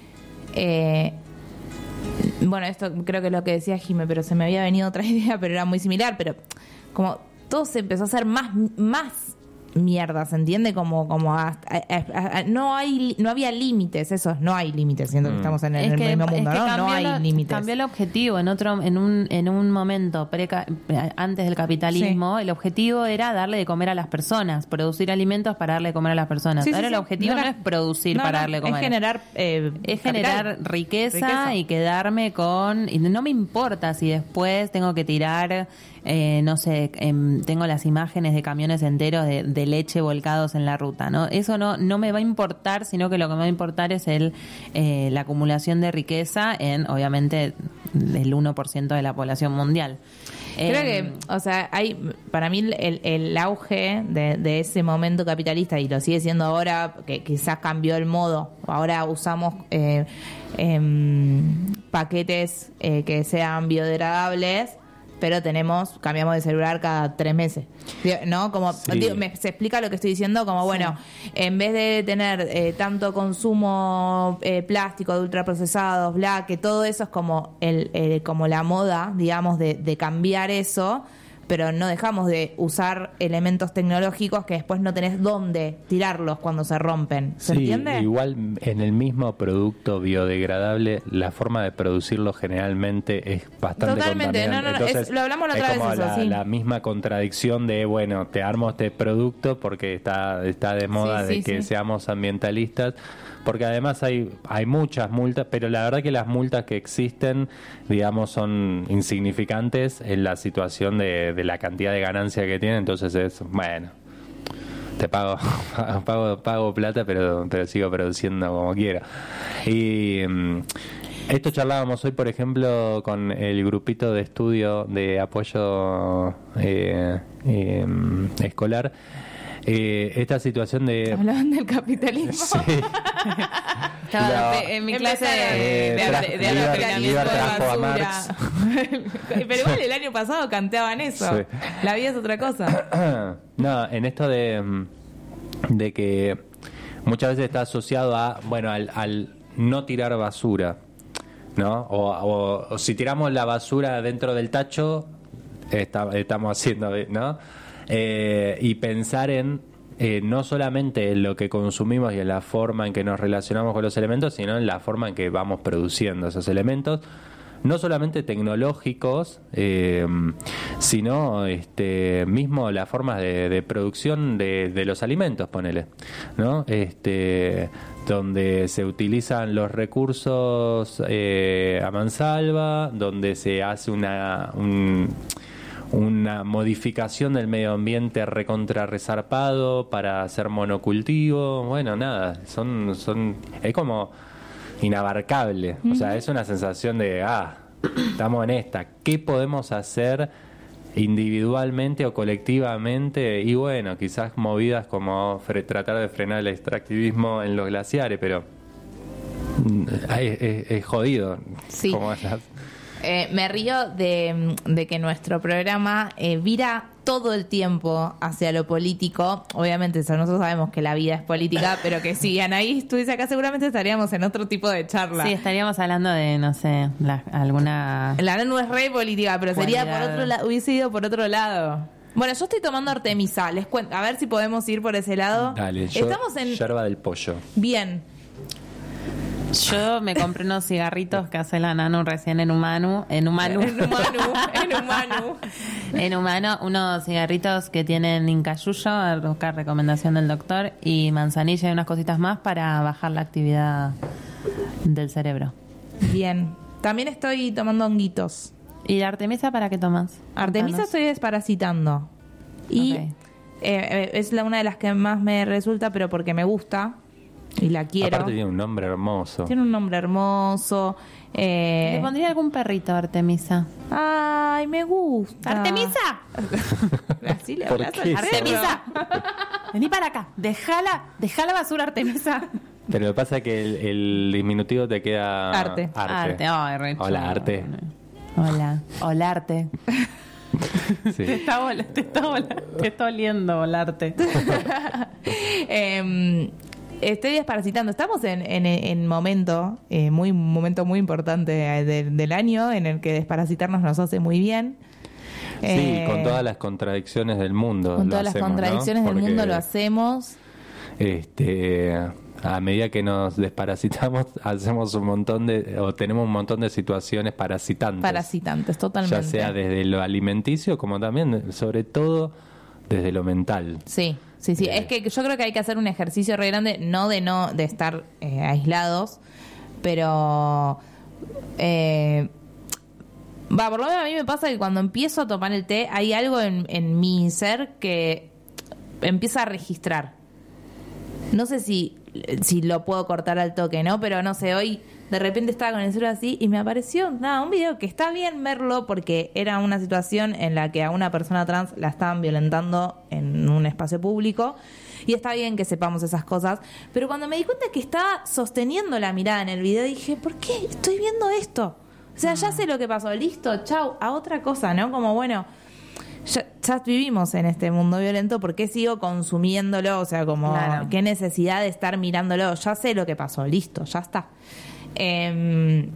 S2: eh, bueno, esto creo que es lo que decía Jime, pero se me había venido otra idea, pero era muy similar, pero como todo se empezó a hacer más más mierda, ¿se entiende? Como como hasta- a- a- a- no hay no había límites, eso, no hay límites, siento que
S1: Mm.
S2: estamos en el,
S3: Es que,
S2: mismo
S3: es
S2: mundo,
S3: que
S2: ¿no? No
S3: cambió
S2: hay
S3: la-
S2: límites.
S3: cambió el objetivo en otro en un en un momento preca- antes del capitalismo. El objetivo era darle de comer a las personas, producir alimentos para darle de comer a las personas.
S2: Sí, sí,
S3: Ahora
S2: sí.
S3: el objetivo no,
S2: era-
S3: es producir
S2: no,
S3: para
S2: no,
S3: darle de comer,
S2: es generar eh,
S3: es
S2: capital.
S3: generar riqueza,
S2: Riqueza.
S3: y quedarme con... Y no me importa si después tengo que tirar, eh, no sé, em, tengo las imágenes de camiones enteros de, de leche volcados en la ruta, ¿no? Eso no no me va a importar, sino que lo que me va a importar es el eh, la acumulación de riqueza en, obviamente, el uno por ciento de la población mundial.
S2: Creo
S3: Em,
S2: que, o sea, hay para mí el, el auge de, de ese momento capitalista, y lo sigue siendo ahora, que quizás cambió el modo. Ahora usamos eh, em, paquetes eh, que sean biodegradables, pero tenemos, cambiamos de celular cada tres meses. Digo, ¿no? Como,
S1: Sí.
S2: digo, me- se explica lo que estoy diciendo, como, bueno, en vez de tener eh, tanto consumo eh, plástico de ultraprocesados, bla, que todo eso es como el, el- como la moda, digamos, de, de cambiar eso, pero no dejamos de usar elementos tecnológicos que después no tenés dónde tirarlos cuando se rompen. ¿Se
S1: Sí,
S2: entiende?
S1: igual en el mismo producto biodegradable, la forma de producirlo generalmente es bastante
S2: Totalmente,
S1: contaminante.
S2: no, no, no,
S1: Entonces,
S2: es- lo hablamos la otra
S1: es como
S2: vez eso,
S1: la,
S2: sí.
S1: la misma contradicción de, bueno, te armo este producto porque está, está de moda
S2: Sí,
S1: de
S2: sí,
S1: que
S2: sí.
S1: seamos ambientalistas, porque además hay, hay muchas multas, pero la verdad que las multas que existen, digamos, son insignificantes en la situación de, de la cantidad de ganancia que tienen, entonces es, bueno, te pago pago pago plata, pero pero sigo produciendo como quiero. Y mm, esto charlábamos hoy, por ejemplo, con el grupito de estudio de apoyo eh, eh, escolar. Eh, esta situación de...
S2: Hablaban del capitalismo.
S1: Sí.
S3: Estaba
S1: No.
S3: de- en mi clase
S2: Empezaron
S1: Eh,
S3: de,
S1: tra-
S3: de, de
S1: Liber-
S3: adoctrinamiento
S1: Liber
S3: de
S1: trajo a
S3: basura.
S2: Pero igual el año pasado canteaban eso.
S1: Sí.
S2: La vida es otra cosa.
S1: No, en esto de, mm, de que muchas veces está asociado a, bueno, al, al no tirar basura, ¿no? O, o- o si tiramos la basura dentro del tacho, está- estamos haciendo, ¿no? Eh, y pensar en eh, no solamente en lo que consumimos y en la forma en que nos relacionamos con los elementos, sino en la forma en que vamos produciendo esos elementos, no solamente tecnológicos, eh, sino este, mismo las formas de, de producción de, de los alimentos, ponele, ¿no? Este, donde se utilizan los recursos eh, a mansalva, donde se hace una un, una modificación del medio ambiente recontra resarpado para hacer monocultivo. Bueno, nada, son son es como inabarcable. O sea, es una sensación de, ah, estamos en esta. ¿Qué podemos hacer individualmente o colectivamente? Y bueno, quizás movidas como fre- tratar de frenar el extractivismo en los glaciares, pero es, es- es jodido.
S2: Sí.
S1: Como las-
S2: Eh, me río de, de que nuestro programa eh, vira todo el tiempo hacia lo político. Obviamente, o sea, nosotros sabemos que la vida es política, pero que si Anaí estuviese acá, seguramente estaríamos en otro tipo de charla.
S3: Sí, estaríamos hablando de, no sé, la- alguna...
S2: La no es re política, pero sería por
S3: Cualidad.
S2: otro lado, hubiese ido por otro lado. Bueno, yo estoy tomando Artemisa, les cuento, a ver si podemos ir por ese lado.
S1: Dale, yo,
S2: Estamos en
S1: yerba del pollo.
S2: bien.
S3: Yo me compré unos cigarritos que hace la Nanu recién en Humanu. En Humanu.
S2: En humano, en humano.
S3: En humano, unos cigarritos que tienen incayuyo, a buscar recomendación del doctor, y manzanilla y unas cositas más para bajar la actividad del cerebro.
S2: Bien. También estoy tomando honguitos.
S3: ¿Y la Artemisa para qué tomas?
S2: Artemisa
S3: Contanos.
S2: estoy desparasitando. Y
S3: Ok.
S2: eh, eh, es la, una de las que más me resulta, pero porque me gusta y la quiero.
S1: Aparte tiene un nombre hermoso.
S2: Tiene un nombre hermoso. eh,
S3: ¿Le pondría algún perrito a Artemisa?
S2: Ay, me gusta.
S3: ¡Artemisa!
S2: Así le
S1: ¿Por
S2: hablas
S1: qué?
S2: al perro.
S3: ¡Artemisa! Vení para acá. Dejala, dejala basura, Artemisa.
S1: Pero lo que pasa es que el, el diminutivo te queda...
S2: Arte.
S3: Arte. Ay, re
S1: Hola,
S3: chulo.
S1: Arte.
S3: Hola. Hola, Arte. Te
S1: Sí.
S3: está, vol- te, está vol- te está oliendo volarte.
S2: Eh, estoy desparasitando. Estamos en, en, en momento, eh, muy momento muy importante eh, del, del año en el que desparasitarnos nos hace muy bien.
S1: Sí,
S2: Eh,
S1: con todas las contradicciones del mundo.
S2: con
S1: lo
S2: todas las
S1: hacemos, ¿no?
S2: contradicciones del
S1: Porque,
S2: mundo lo hacemos.
S1: Este, a medida que nos desparasitamos, hacemos un montón de, o tenemos un montón de situaciones parasitantes.
S2: Parasitantes, totalmente.
S1: Ya sea desde lo alimenticio, como también, sobre todo, desde lo mental.
S2: Sí, sí, sí.
S1: Eh.
S2: Es que yo creo que hay que hacer un ejercicio re grande, no de no de estar eh, aislados, pero eh, va, por lo menos a mí me pasa que cuando empiezo a tomar el té hay algo en, en mi ser que empieza a registrar. No sé si, si lo puedo cortar al toque, ¿no? Pero no sé, hoy de repente estaba con el celular así y me apareció nada, un video que está bien verlo porque era una situación en la que a una persona trans la estaban violentando en un espacio público y está bien que sepamos esas cosas, pero cuando me di cuenta que estaba sosteniendo la mirada en el video dije, ¿por qué estoy viendo esto? O sea, ya sé lo que pasó, listo, chau, a otra cosa, ¿no? Como bueno... Ya, ya vivimos en este mundo violento, ¿por qué sigo consumiéndolo? O sea, como,
S3: Claro.
S2: ¿qué necesidad de estar mirándolo? Ya sé lo que pasó, listo, ya está. Eh,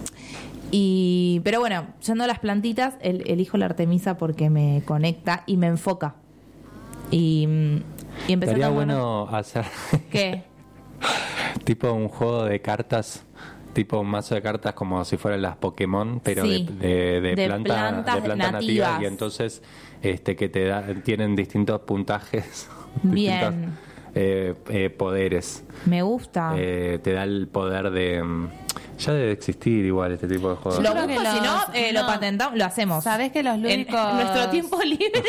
S2: y Pero bueno, yendo a las plantitas, el, elijo la Artemisa porque me conecta y me enfoca. Y, y empecé
S1: Estaría
S2: a tomar-
S1: bueno hacer
S2: ¿Qué?
S1: tipo un juego de cartas, tipo un mazo de cartas como si fueran las Pokémon, pero
S2: Sí.
S1: de, de, de
S2: De
S1: planta,
S2: plantas
S1: de plantas
S2: nativas.
S1: nativas, y entonces este que te da, tienen distintos puntajes,
S2: Bien.
S1: distintos eh, eh, poderes.
S2: Me gusta.
S1: Eh, te da el poder de... mm, ya debe existir igual este tipo de juegos.
S2: Lo
S3: creo
S2: busco,
S3: que
S2: si no,
S3: los-
S2: eh, lo
S3: no.
S2: patentamos, lo hacemos.
S3: ¿Sabés que los
S2: En-
S3: lúdicos-
S2: en nuestro tiempo libre.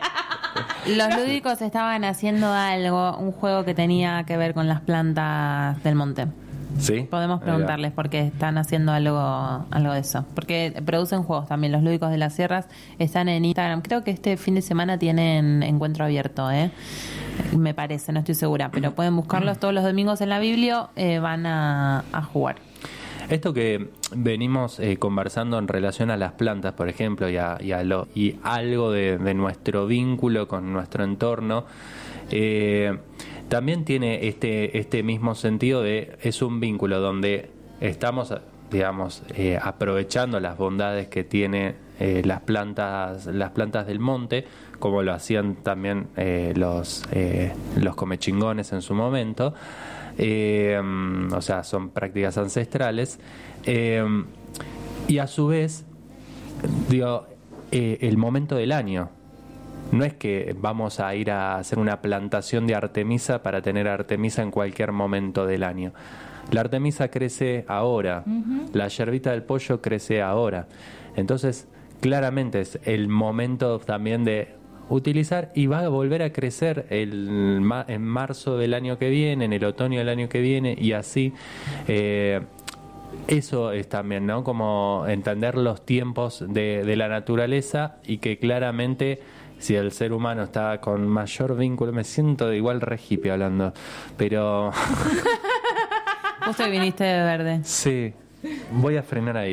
S3: Los lúdicos estaban haciendo algo, un juego que tenía que ver con las plantas del monte.
S1: ¿Sí?
S3: Podemos
S1: Ahí va.
S3: preguntarles por qué están haciendo algo, algo de eso. Porque producen juegos también. Los lúdicos de las sierras están en Instagram. Creo que este fin de semana tienen encuentro abierto, ¿eh? Me parece, no estoy segura. Pero pueden buscarlos todos los domingos en la Biblia. Eh, van a, a jugar.
S1: Esto que venimos eh, conversando en relación a las plantas, por ejemplo, y, a, y, a lo, y algo de, de nuestro vínculo con nuestro entorno, eh, también tiene este, este mismo sentido de, es un vínculo donde estamos, digamos, eh, aprovechando las bondades que tiene eh, las plantas, las plantas del monte, como lo hacían también eh, los, eh, los comechingones en su momento. Eh, o sea, son prácticas ancestrales. Eh, y a su vez, digo, eh, el momento del año. No es que vamos a ir a hacer una plantación de Artemisa para tener Artemisa en cualquier momento del año. La Artemisa crece ahora, la yerbita del pollo crece ahora. Entonces, claramente es el momento también de utilizar, y va a volver a crecer el, ma- en marzo del año que viene, en el otoño del año que viene, y así. Eh, eso es también, ¿no? Como entender los tiempos de, de la naturaleza, y que claramente si el ser humano está con mayor vínculo, me siento igual re hippie hablando, pero
S3: Justo que viniste de verde.
S1: Sí, voy a frenar ahí.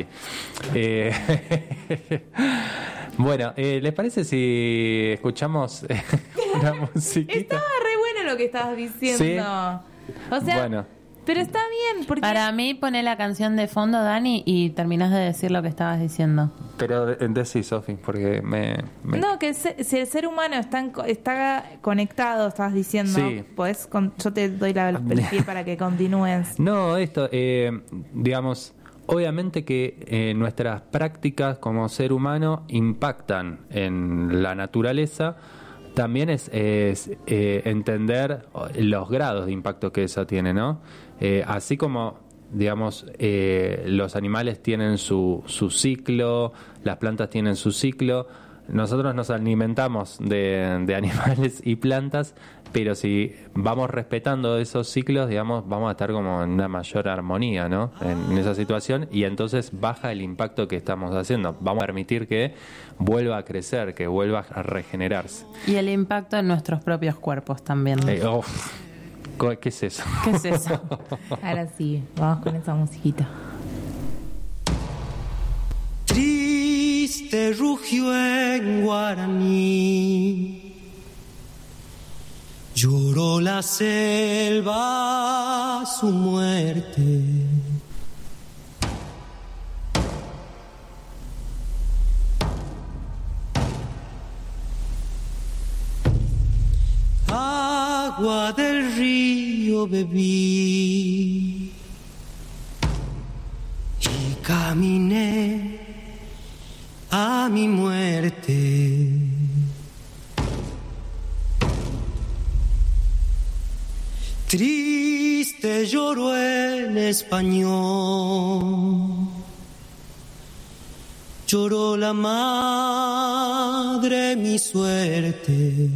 S1: Eh, bueno, eh, ¿les parece si escuchamos una musiquita?
S2: Estaba re bueno lo que estabas diciendo.
S1: ¿Sí?
S2: O sea,
S1: bueno.
S2: pero está bien. Porque...
S3: Para mí, poné la canción de fondo, Dani, y terminás de decir lo que estabas diciendo.
S1: Pero decí, Sofi, porque me, me...
S2: No, que se, si el ser humano está, en, está conectado, estabas diciendo,
S1: Sí.
S2: pues con, yo te doy la, el pie para que continúes.
S1: No, esto, eh, digamos, obviamente que eh, nuestras prácticas como ser humano impactan en la naturaleza. También es, es eh, entender los grados de impacto que eso tiene, ¿no? Eh, así como, digamos, eh, los animales tienen su, su ciclo, las plantas tienen su ciclo, nosotros nos alimentamos de, de animales y plantas, pero si vamos respetando esos ciclos, digamos, vamos a estar como en una mayor armonía, ¿no? En, en esa situación, y entonces baja el impacto que estamos haciendo. Vamos a permitir que vuelva a crecer, que vuelva a regenerarse.
S3: Y el impacto en nuestros propios cuerpos también.
S1: Eh, oh, ¿qué es eso?
S3: ¿Qué es eso?
S2: Ahora sí, vamos con esa musiquita.
S5: Triste rugió en guaraní, lloró la selva su muerte. Agua del río bebí y caminé a mi muerte. Triste lloró en español, lloró la madre mi suerte.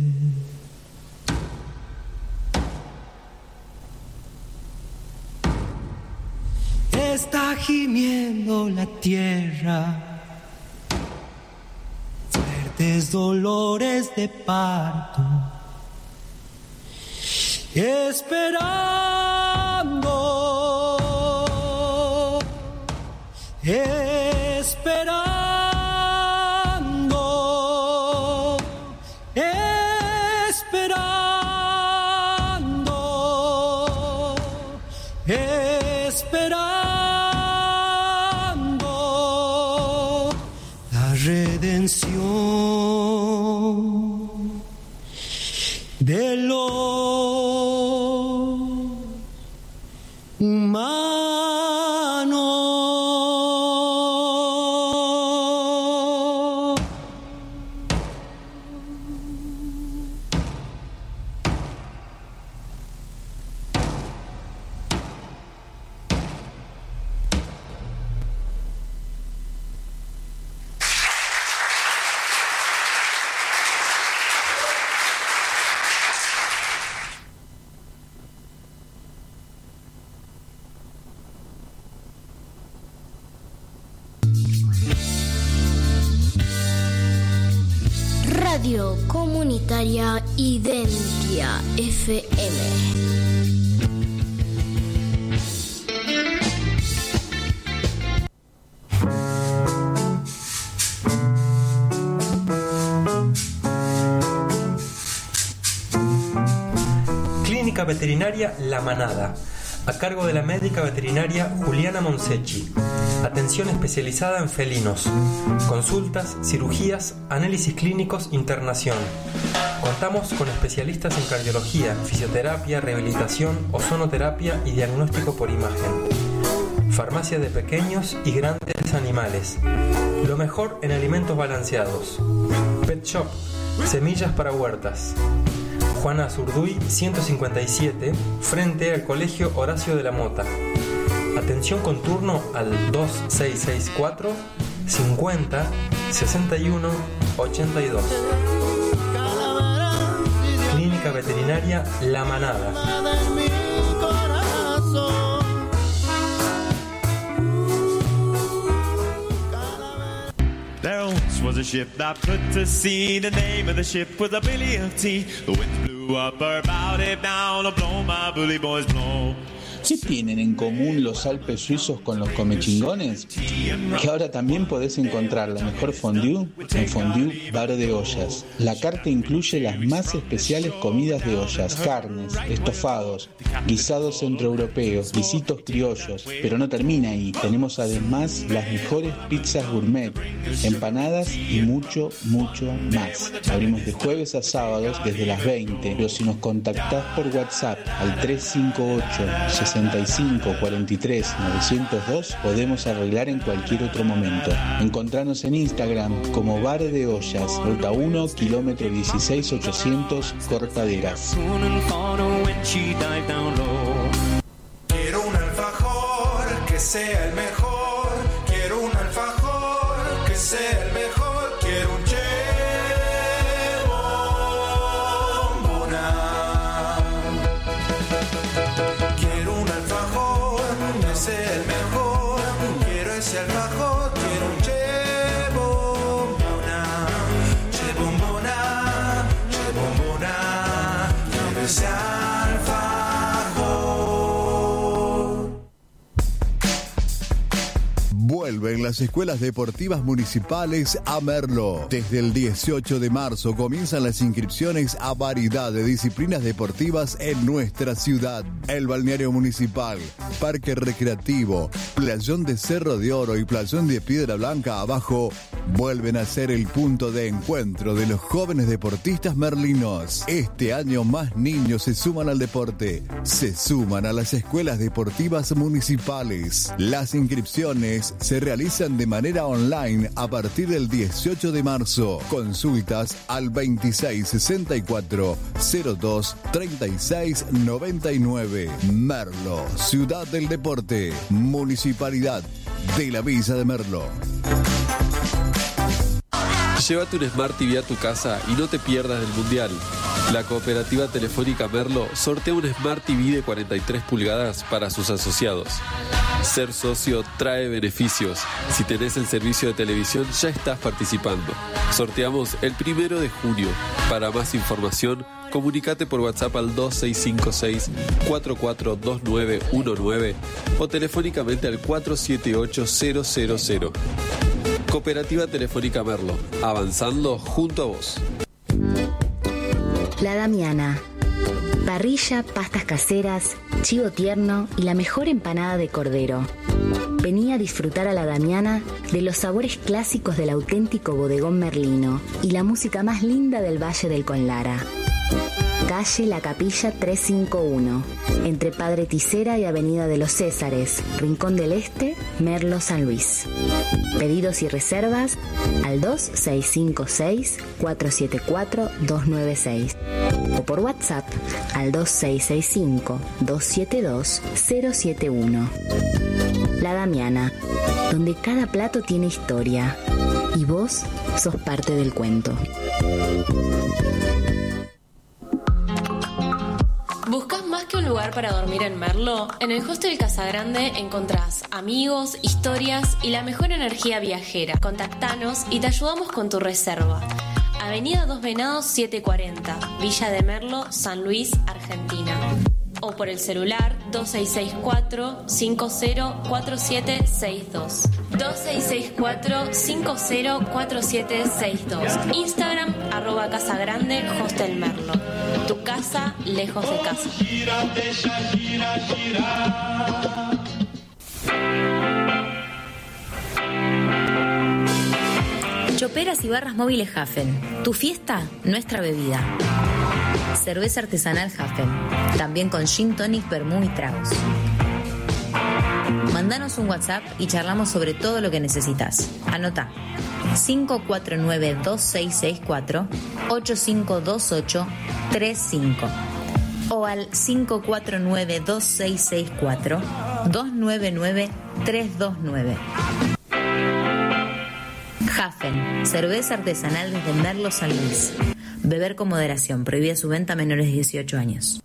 S5: Está gimiendo la tierra, fuertes dolores de parto, esperando, esperando, esperando, esperando la redención de lo humano.
S6: Radio Comunitaria Identia F M.
S7: Clínica Veterinaria La Manada, a cargo de la médica veterinaria Juliana Monsechi. Atención especializada en felinos. Consultas, cirugías, análisis clínicos, internación. Contamos con especialistas en cardiología, fisioterapia, rehabilitación, ozonoterapia y diagnóstico por imagen. Farmacia de pequeños y grandes animales. Lo mejor en alimentos balanceados. Pet Shop, semillas para huertas. Juana Azurduy ciento cincuenta y siete, frente al Colegio Horacio de la Mota. Atención con turno al dos seis seis cuatro, cincuenta, sesenta y uno, ochenta y dos. Clínica Veterinaria La Manada.
S8: There once was a ship that put to sea. The name of the ship was a Billy of Tea. The wind blew up her bow, it down, oh blow my bully boys blow.
S9: ¿Qué tienen en común los Alpes suizos con los comechingones? Que ahora también podés encontrar la mejor fondue en Fondue Bar de Ollas. La carta incluye las más especiales comidas de ollas, carnes, estofados, guisados centroeuropeos, guisitos criollos. Pero no termina ahí. Tenemos además las mejores pizzas gourmet, empanadas y mucho, mucho más. Abrimos de jueves a sábados desde las veinte, pero si nos contactás por WhatsApp al tres cinco ocho, seis cinco, cuatro tres, nueve cero dos, podemos arreglar en cualquier otro momento. Encontranos en Instagram como Bar de Ollas, ruta uno, kilómetro dieciséis ochocientos, Cortaderas.
S10: Quiero un alfajor que sea el mejor. Quiero un alfajor que sea el mejor. Quiero un che bombona. Quiero un alfajor que sea el mejor. Quiero ese alfajor. Quiero un che bombona. Che bombona. Che bombona. Quiero ese alfajor.
S11: Vuelven las escuelas deportivas municipales a Merlo. Desde el dieciocho de marzo comienzan las inscripciones a variedad de disciplinas deportivas en nuestra ciudad. El balneario municipal, parque recreativo, playón de Cerro de Oro y playón de Piedra Blanca abajo vuelven a ser el punto de encuentro de los jóvenes deportistas merlinos. Este año más niños se suman al deporte, se suman a las escuelas deportivas municipales. Las inscripciones se realizan de manera online a partir del dieciocho de marzo. Consultas al veintiséis sesenta y cuatro, cero dos treinta y seis noventa y nueve. Merlo, Ciudad del Deporte, Municipalidad de la Villa de Merlo.
S12: Llévate un Smart T V a tu casa y no te pierdas del Mundial. La Cooperativa Telefónica Merlo sortea un Smart T V de cuarenta y tres pulgadas para sus asociados. Ser socio trae beneficios. Si tenés el servicio de televisión, ya estás participando. Sorteamos el primero de junio. Para más información, comunicate por WhatsApp al dos seis cinco seis, cuatro cuatro dos nueve uno nueve o telefónicamente al cuatro siete ocho cero cero cero. Cooperativa Telefónica Merlo, avanzando junto a vos.
S13: La Damiana. Parrilla, pastas caseras, chivo tierno y la mejor empanada de cordero. Vení a disfrutar a La Damiana de los sabores clásicos del auténtico bodegón merlino y la música más linda del Valle del Conlara. Calle La Capilla trescientos cincuenta y uno, entre Padre Tisera y Avenida de los Césares, Rincón del Este, Merlo, San Luis. Pedidos y reservas al dos seis cinco seis, cuatro siete cuatro, dos nueve seis o por WhatsApp al dos seis seis cinco, dos siete dos, cero siete uno. La Damiana, donde cada plato tiene historia y vos sos parte del cuento.
S14: ¿Buscas más que un lugar para dormir en Merlo? En el Hostel Casagrande encontrás amigos, historias y la mejor energía viajera. Contactanos y te ayudamos con tu reserva. Avenida Dos Venados setecientos cuarenta, Villa de Merlo, San Luis, Argentina. O por el celular dos seis seis cuatro, cinco cero cuatro siete seis dos. dos seis seis cuatro, cinco cero cuatro siete seis dos. Instagram, arroba Casagrande Hostel Merlo. Tu casa, lejos de casa.
S15: Choperas y barras móviles Hafen. Tu fiesta, nuestra bebida. Cerveza artesanal Hafen. También con gin tonic, vermú y tragos. Mandanos un WhatsApp y charlamos sobre todo lo que necesitas. Anota cinco cuatro nueve, dos seis seis cuatro, ocho cinco dos ocho, tres cinco o al cinco cuatro nueve, dos seis seis cuatro, dos nueve nueve, tres dos nueve. Hafen, cerveza artesanal desde Merlo, San Luis. Beber con moderación, prohibida su venta a menores de dieciocho años.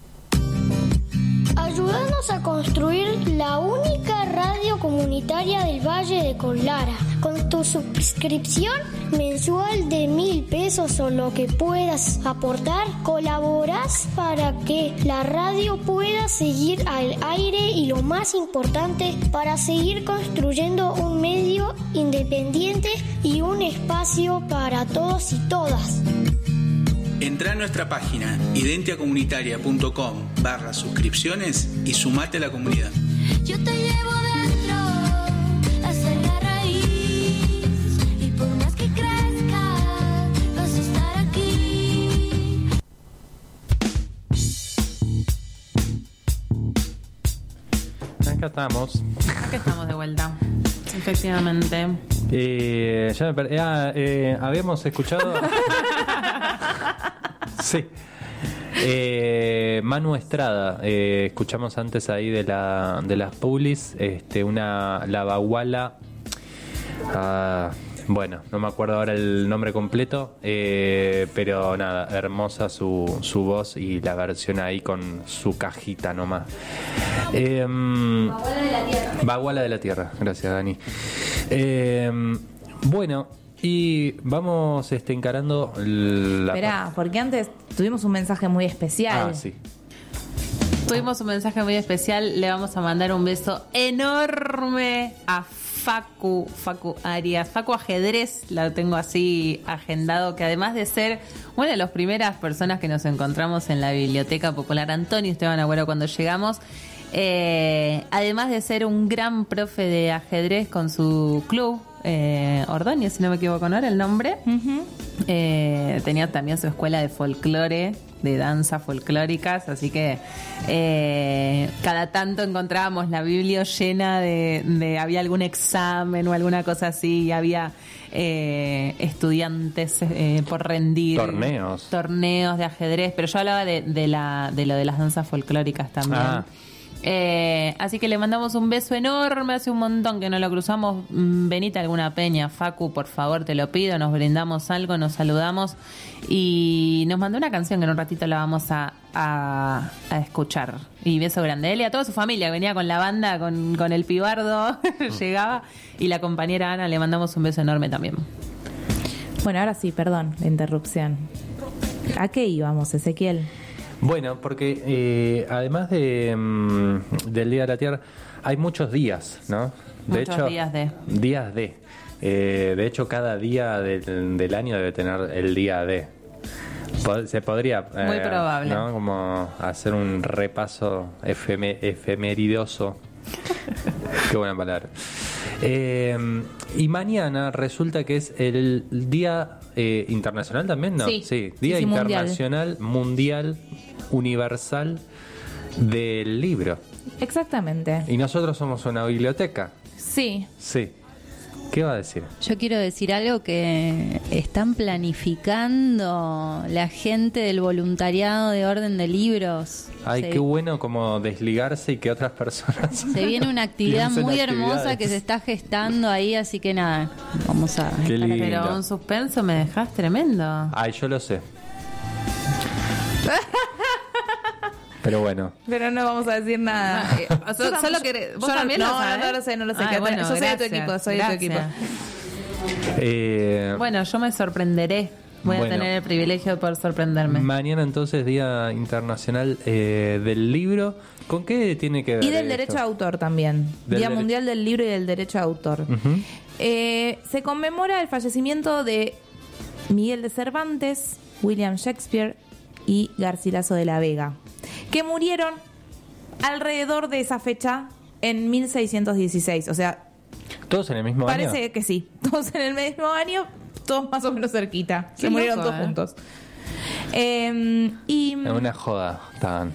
S6: Ayúdanos a construir la única radio comunitaria del Valle de Conlara. Con tu suscripción mensual de mil pesos o lo que puedas aportar, colaboras para que la radio pueda seguir al aire y lo más importante, para seguir construyendo un medio independiente y un espacio para todos y todas.
S16: Entrá a nuestra página identiacomunitaria.com barra suscripciones y sumate a la comunidad.
S17: Yo te llevo dentro hasta la raíz y por más que crezcas vas a estar aquí.
S1: Acá estamos.
S3: Acá estamos de vuelta. Efectivamente.
S1: Eh, ya me perdí. Ah, eh, habíamos escuchado. Sí. Eh, Manu Estrada, eh, escuchamos antes ahí de la de las Pulis, este, una la baguala. Ah, bueno, no me acuerdo ahora el nombre completo, eh, pero nada, hermosa su, su voz y la versión ahí con su cajita nomás. Eh, Baguala de la Tierra. Baguala de la Tierra, gracias Dani. Eh, bueno, y vamos este, encarando la...
S2: Esperá, porque antes tuvimos un mensaje muy especial.
S1: Ah, sí.
S3: Tuvimos un mensaje muy especial. Le vamos a mandar un beso enorme a Facu, Facu Arias, Facu Ajedrez, la tengo así agendado, que además de ser una de las primeras personas que nos encontramos en la Biblioteca Popular Antonio Esteban Agüero cuando llegamos, eh, además de ser un gran profe de ajedrez con su club, eh, Ordóñez, si no me equivoco, ¿no era el nombre? Uh-huh. Eh, tenía también su escuela de folclore, de danzas folclóricas, así que eh, cada tanto encontrábamos la Biblia llena de, de había algún examen o alguna cosa así, y había eh, estudiantes eh, por rendir
S1: torneos
S3: torneos de ajedrez, pero yo hablaba de, de la de lo de las danzas folclóricas también. Ah. Eh, así que le mandamos un beso enorme, hace un montón que no lo cruzamos. Venite a alguna peña, Facu, por favor, te lo pido, nos brindamos algo, nos saludamos y nos mandó una canción que en un ratito la vamos a, a, a escuchar. Y beso grande él y a toda su familia que venía con la banda, con, con el pibardo, llegaba, y la compañera Ana, le mandamos un beso enorme también.
S2: Bueno, ahora sí, perdón la interrupción. ¿A qué íbamos, Ezequiel?
S1: Bueno, porque eh, además de um, del Día de la Tierra, hay muchos días, ¿no? De
S3: muchos
S1: hecho,
S3: días de.
S1: Días de. Eh, de hecho, cada día del, del año debe tener el día de. Se podría... Eh,
S3: Muy probable.
S1: ¿no? Como hacer un repaso efeme, efemeridoso. Qué buena palabra. Eh, y mañana resulta que es el Día eh, Internacional también, ¿no?
S2: Sí,
S1: sí Día
S2: sí, sí,
S1: Internacional, mundial. mundial, Universal del Libro.
S2: Exactamente.
S1: Y nosotros somos una biblioteca.
S2: Sí.
S1: Sí. ¿Qué va a decir?
S4: Yo quiero decir algo que están planificando la gente del voluntariado de Orden de Libros.
S1: Ay,
S4: se,
S1: qué bueno como desligarse y que otras personas...
S4: Se viene una actividad muy hermosa que se está gestando ahí, así que nada, vamos a...
S1: Qué lindo.
S3: Pero un suspenso me dejás tremendo.
S1: Ay, yo lo sé. Pero bueno.
S2: Pero no vamos a decir nada.
S3: Ah, eh, solo, solo que vos
S2: yo
S3: también
S2: no,
S3: lo sabés.
S2: No, no lo sé, no lo sé.
S3: Ay, bueno,
S2: yo soy
S3: gracias,
S2: de tu equipo, soy
S3: gracias.
S2: de tu equipo.
S1: Eh,
S3: bueno, yo me sorprenderé. Voy
S1: bueno,
S3: a tener el privilegio de poder sorprenderme.
S1: Mañana entonces Día Internacional eh, del Libro. ¿Con qué tiene que ver?
S2: Y del
S1: esto?
S2: derecho de autor también.
S1: Del
S2: Día
S1: dere-
S2: Mundial del Libro y del Derecho de Autor.
S1: Uh-huh.
S2: Eh, se conmemora el fallecimiento de Miguel de Cervantes, William Shakespeare y Garcilaso de la Vega, que murieron alrededor de esa fecha en mil seiscientos dieciséis. O sea,
S1: ¿todos en el mismo
S2: parece
S1: año?
S2: Parece que sí. Todos en el mismo año, todos más o menos cerquita.
S3: Qué
S2: Se murieron
S3: loco,
S2: todos
S3: eh.
S2: juntos. Eh, y
S1: Es una joda. Estaban.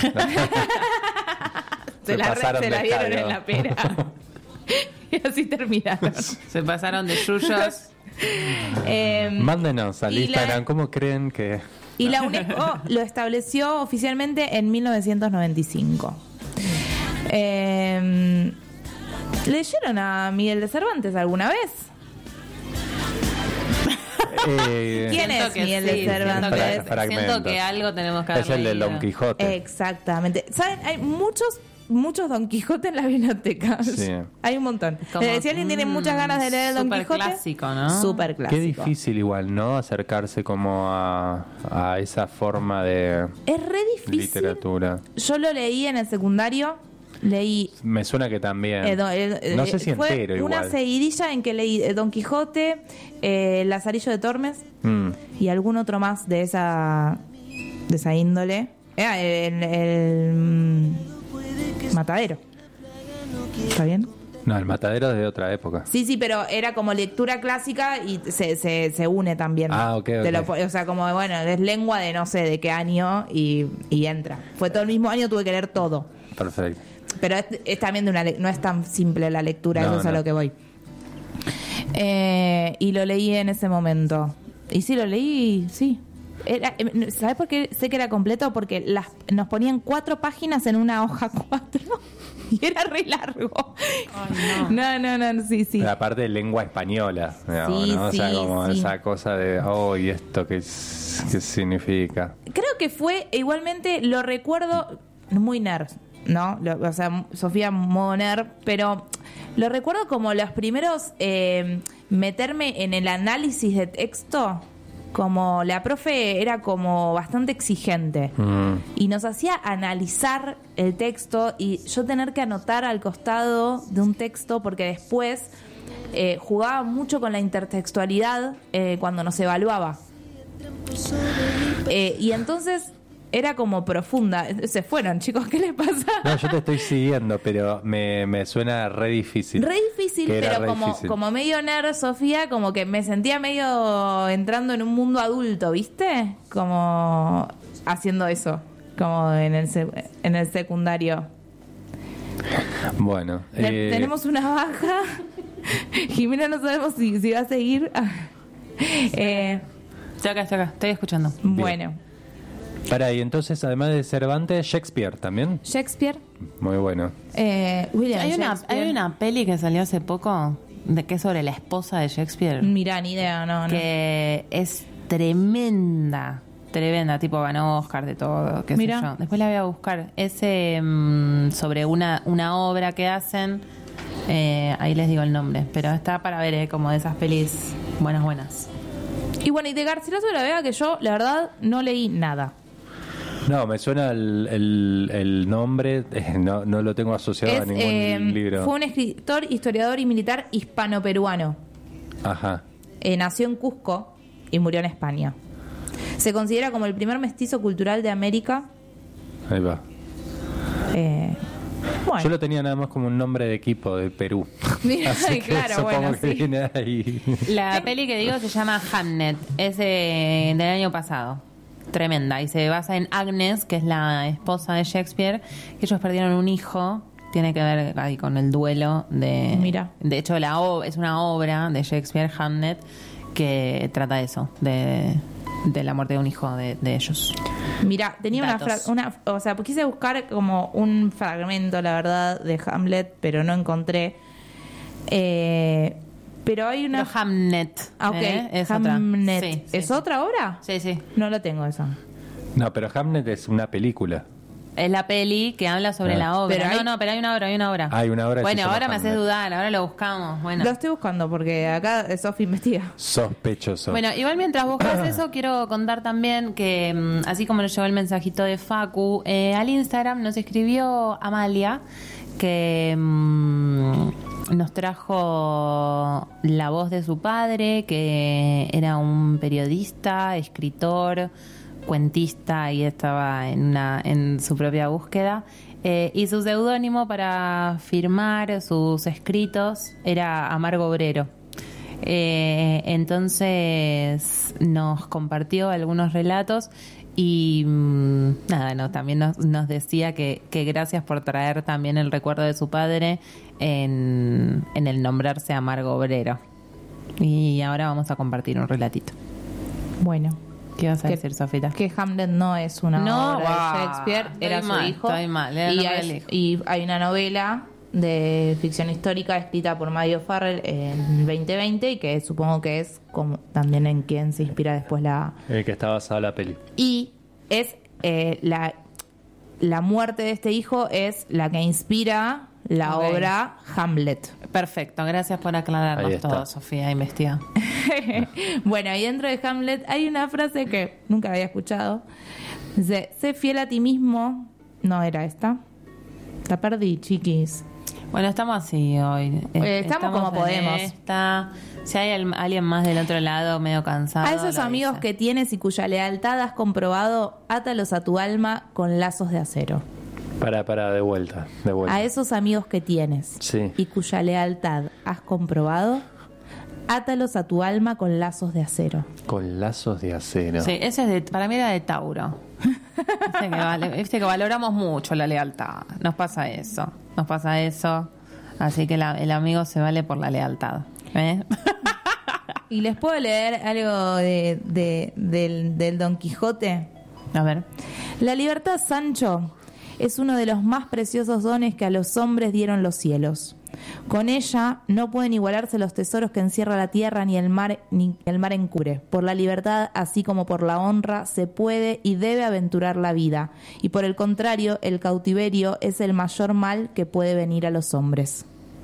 S2: se la,
S1: pasaron
S2: se
S1: de
S2: la vieron
S1: estadio.
S2: en la pera. Y así terminaron.
S3: Se pasaron de yuyos.
S2: Eh,
S1: Mándenos al
S2: y
S1: Instagram
S2: la-
S1: cómo creen que...
S2: Y la UNESCO lo estableció oficialmente en mil novecientos noventa y cinco. Eh, ¿Leyeron a Miguel de Cervantes alguna vez?
S1: Eh,
S2: ¿Quién
S3: Siento
S2: es
S3: que
S2: Miguel
S3: sí,
S2: de Cervantes?
S3: Siento que,
S1: Fragmentos.
S3: siento que algo tenemos que haber
S1: Es el de
S3: leído.
S1: Don Quijote.
S2: Exactamente. ¿Saben? Hay muchos muchos Don Quijote en la biblioteca.
S1: Sí.
S2: Hay un montón.
S3: Como,
S2: Eh, si alguien tiene muchas ganas de leer el Don
S3: súper
S2: Quijote,
S3: clásico, ¿no?
S2: súper clásico.
S1: Qué difícil igual, ¿no? Acercarse como a, a esa forma de
S2: Es re difícil.
S1: literatura.
S2: Yo lo leí en el secundario. Leí
S1: Me suena que también.
S2: Eh, do- eh,
S1: no
S2: eh,
S1: sé si
S2: fue
S1: entero
S2: una
S1: igual.
S2: seguidilla en que leí eh, Don Quijote, eh, Lazarillo de Tormes
S1: Mm.
S2: y algún otro más de esa de esa índole. Eh, el, el, mm, Matadero. ¿Está bien?
S1: No, el matadero es de otra época.
S2: Sí, sí, pero era como lectura clásica y se, se, se une también.
S1: Ah, ok,
S2: Te
S1: ok.
S2: lo po- o sea, como, bueno, es lengua de no sé de qué año y, y entra. Fue todo el mismo año, tuve que leer todo.
S1: Perfecto.
S2: Pero es, es también de una le- no es tan simple la lectura,
S1: No,
S2: eso es a
S1: no.
S2: lo que voy. Eh, y lo leí en ese momento. Y sí, lo leí, sí. Era, eh, ¿sabes por qué sé que era completo? Porque las, nos ponían cuatro páginas en una hoja cuatro y era re largo. no. no, no, no, sí, sí.
S1: La parte de lengua española, digamos,
S2: Sí,
S1: ¿no? O sea,
S2: sí,
S1: como
S2: sí.
S1: esa cosa de, oh, ¿y esto qué, es- qué significa?
S2: Creo que fue, igualmente lo recuerdo muy nerd, ¿no? Lo- o sea, Sofía modo nerd, pero lo recuerdo como los primeros eh, meterme en el análisis de texto, como la profe era como bastante exigente y nos hacía analizar el texto y yo tener que anotar al costado de un texto porque después eh, jugaba mucho con la intertextualidad eh, cuando nos evaluaba. Eh, y entonces era como profunda. Se fueron, chicos, ¿qué les pasa?
S1: No, yo te estoy siguiendo, pero me, me suena re difícil.
S2: Re difícil,
S1: Que era
S2: pero
S1: re
S2: como,
S1: difícil.
S2: como medio nerd, Sofía, como que me sentía medio entrando en un mundo adulto, ¿viste? Como haciendo eso, como en el, se- en el secundario.
S1: Bueno,
S2: Te-
S1: eh,
S2: Tenemos una baja. Jimena no sabemos si, si va a seguir. eh,
S3: Estoy acá, estoy acá, estoy escuchando.
S2: bueno,
S1: pará, y entonces, además de Cervantes, Shakespeare también.
S2: Shakespeare,
S1: Muy bueno.
S2: eh, William
S3: Hay una,
S2: Shakespeare.
S3: hay una peli que salió hace poco de que es sobre la esposa de Shakespeare.
S2: Mirá, ni idea, no, no.
S3: Que es tremenda. Tremenda, tipo ganó Oscar de todo, qué sé
S2: Mirá.
S3: yo. Después la voy a buscar. Es eh, mm, sobre una, una obra que hacen. Eh, ahí les digo el nombre. Pero está para ver, eh, como de esas pelis buenas, buenas.
S2: Y bueno, y de Garcilaso de la Vega, que yo, la verdad, no leí nada.
S1: No, me suena el, el, el nombre, eh, no, no lo tengo asociado
S2: Es,
S1: a ningún
S2: eh,
S1: libro.
S2: Fue un escritor, historiador y militar hispano-peruano.
S1: Ajá.
S2: Eh, nació en Cusco y murió en España. Se considera como el primer mestizo cultural de América.
S1: Ahí va.
S2: Eh, bueno,
S1: Yo lo tenía nada más como un nombre de equipo de Perú.
S2: Mira,
S1: Así que
S2: claro,
S1: supongo
S2: bueno,
S1: que
S2: sí.
S1: viene ahí.
S3: La peli que digo se llama Hamnet. Es de- del año pasado. Tremenda. Y se basa en Agnes, que es la esposa de Shakespeare, que ellos perdieron un hijo. Tiene que ver ahí con el duelo de...
S2: Mira.
S3: De hecho, la o- es una obra de Shakespeare, Hamnet, que trata de eso, de, de la muerte de un hijo de, de ellos.
S2: mira, tenía una,
S3: Datos.
S2: fra- una... O sea, quise buscar como un fragmento, la verdad, de Hamlet, pero no encontré. Eh, pero hay una...
S3: Pero Hamnet.
S2: Ah, ok.
S3: ¿eh? Es
S2: Hamnet.
S3: otra. Sí, sí,
S2: ¿Es
S3: sí.
S2: otra obra?
S3: Sí, sí.
S2: No la tengo esa.
S1: No, pero Hamlet es una película.
S3: Es la peli que habla sobre
S1: Ah.
S3: la obra.
S2: Pero hay-
S3: No, no, pero hay una obra, hay una obra.
S1: Hay una obra que
S3: Bueno,
S1: se llama
S3: ahora me haces
S1: Hamlet.
S3: dudar, ahora lo buscamos. Bueno.
S2: Lo estoy buscando porque acá Sofi investiga.
S1: Sospechoso.
S3: Bueno, igual mientras buscas eso, quiero contar también que, mm, así como nos llegó el mensajito de Facu, eh, al Instagram nos escribió Amalia, que mm, nos trajo la voz de su padre, que era un periodista, escritor, cuentista y estaba en, una, en su propia búsqueda. Eh, y su seudónimo para firmar sus escritos era Amargo Obrero. Eh, entonces nos compartió algunos relatos y mm, nada, no, también nos, nos decía que, que gracias por traer también el recuerdo de su padre en, en el nombrarse Amargo Obrero. Y ahora vamos a compartir un relatito.
S2: Bueno.
S3: ¿Qué vas a
S2: Que-
S3: decir, Sofita?
S2: Que Hamlet no es una
S3: No,
S2: obra
S3: va,
S2: de Shakespeare, era
S3: estoy
S2: su
S3: mal,
S2: hijo.
S3: estoy mal, era el
S2: y,
S3: nombre
S2: hay,
S3: del hijo.
S2: y hay una novela de ficción histórica escrita por Mario Farrell en veinte veinte y que supongo que es como también en quien se inspira después la...
S1: El que está basado en la peli.
S2: Y es eh, la... la muerte de este hijo es la que inspira la
S3: Ok.
S2: obra Hamlet.
S3: Perfecto, gracias por
S1: Ahí
S3: aclararnos
S1: está.
S3: todo, Sofía, investiga.
S2: Bueno, y dentro de Hamlet hay una frase que nunca había escuchado. Dice, sé fiel a ti mismo. No era esta. La perdí, chiquis.
S3: Bueno, estamos así hoy.
S2: Eh, estamos como
S3: en
S2: podemos.
S3: esta. Si hay al- alguien más del otro lado medio cansado.
S2: A esos
S3: lo
S2: amigos
S3: avisa.
S2: que tienes y cuya lealtad has comprobado, átalos a tu alma con lazos de acero.
S1: Para, para, de vuelta, de vuelta.
S2: A esos amigos que tienes
S1: Sí.
S2: y cuya lealtad has comprobado, átalos a tu alma con lazos de acero.
S1: Con lazos de acero.
S3: Sí, ese es de, para mí era de Tauro. Viste que, vale- viste que valoramos mucho la lealtad. Nos pasa eso. Nos pasa eso. Así que la- el amigo se vale por la lealtad. ¿Eh?
S2: Y les puedo leer algo de, de- del, del Don Quijote.
S3: A ver.
S2: La libertad, Sancho, es uno de los más preciosos dones que a los hombres dieron los cielos. Con ella no pueden igualarse los tesoros que encierra la tierra ni el mar ni el mar encubre. Por la libertad, así como por la honra, se puede y debe aventurar la vida. Y por el contrario, el cautiverio es el mayor mal que puede venir a los hombres.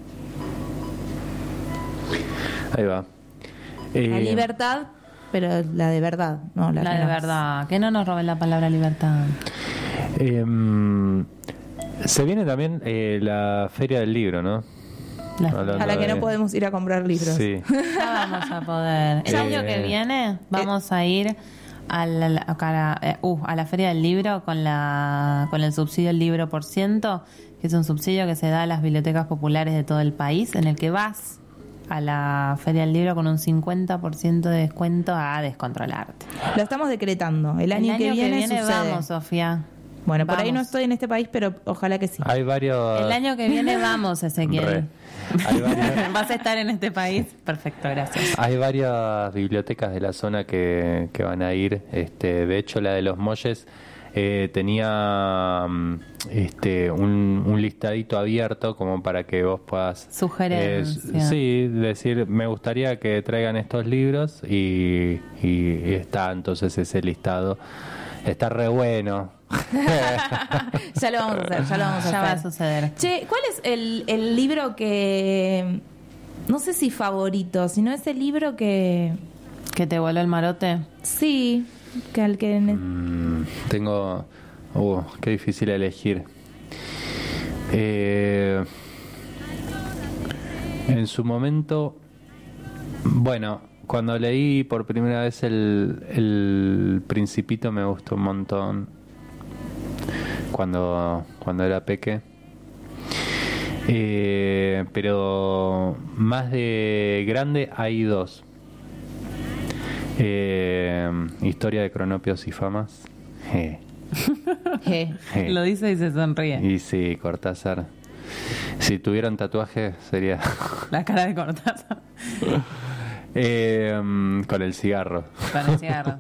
S1: Ahí va.
S2: La
S1: Eh,
S2: libertad, pero la de verdad, no la,
S3: La
S2: que
S3: de
S2: nos-
S3: verdad. Que no nos roben la palabra libertad.
S1: em, se viene también eh, la Feria del Libro, ¿no?
S3: La-
S1: Hablando
S2: A la que
S1: de-
S2: no podemos ir a comprar libros.
S1: Sí.
S3: Ya vamos a poder. El
S1: Eh,
S3: año que viene vamos a ir a la, a la- eh, uh, a la Feria del Libro con la con el subsidio del libro por ciento, que es un subsidio que se da a las bibliotecas populares de todo el país, en el que vas a la Feria del Libro con un cincuenta por ciento de descuento a descontrolarte.
S2: Lo estamos decretando. El año, que viene, sucede.
S3: vamos, Sofía.
S2: Bueno, por ahí no
S3: Vamos.
S2: estoy en este país, pero ojalá que sí.
S1: Hay varios.
S3: El año que viene vamos, Ezequiel.
S1: Re. Hay varias,
S3: ¿Vas a estar en este país? Perfecto, gracias.
S1: hay varias bibliotecas de la zona que, que van a ir. Este, de hecho, la de los Molles eh, tenía mm, este, un, un listadito abierto como para que vos puedas.
S3: Sugerencia.
S1: eh, sí, decir, me gustaría que traigan estos libros y, y, y está entonces ese listado. Está re bueno.
S2: Ya lo vamos a hacer, ya lo vamos a
S3: Ya
S2: hacer.
S3: va a suceder.
S2: Che, ¿cuál es el, el libro que... No sé si favorito, sino ese libro que...
S3: ¿Que te voló el marote?
S2: Sí, que al que... ne-
S1: Mm, tengo. Uh, qué difícil elegir. Eh, en su momento. Bueno, cuando leí por primera vez el, el Principito me gustó un montón. Cuando, cuando era peque. Eh, pero más de grande hay dos. Eh, Historia de Cronopios y Famas. Je.
S2: Je.
S1: Je.
S3: Lo dice y se sonríe.
S1: Y sí, Cortázar. Si tuviera un tatuaje sería
S3: La cara de Cortázar.
S1: eh, mm, con el cigarro.
S3: Con el cigarro.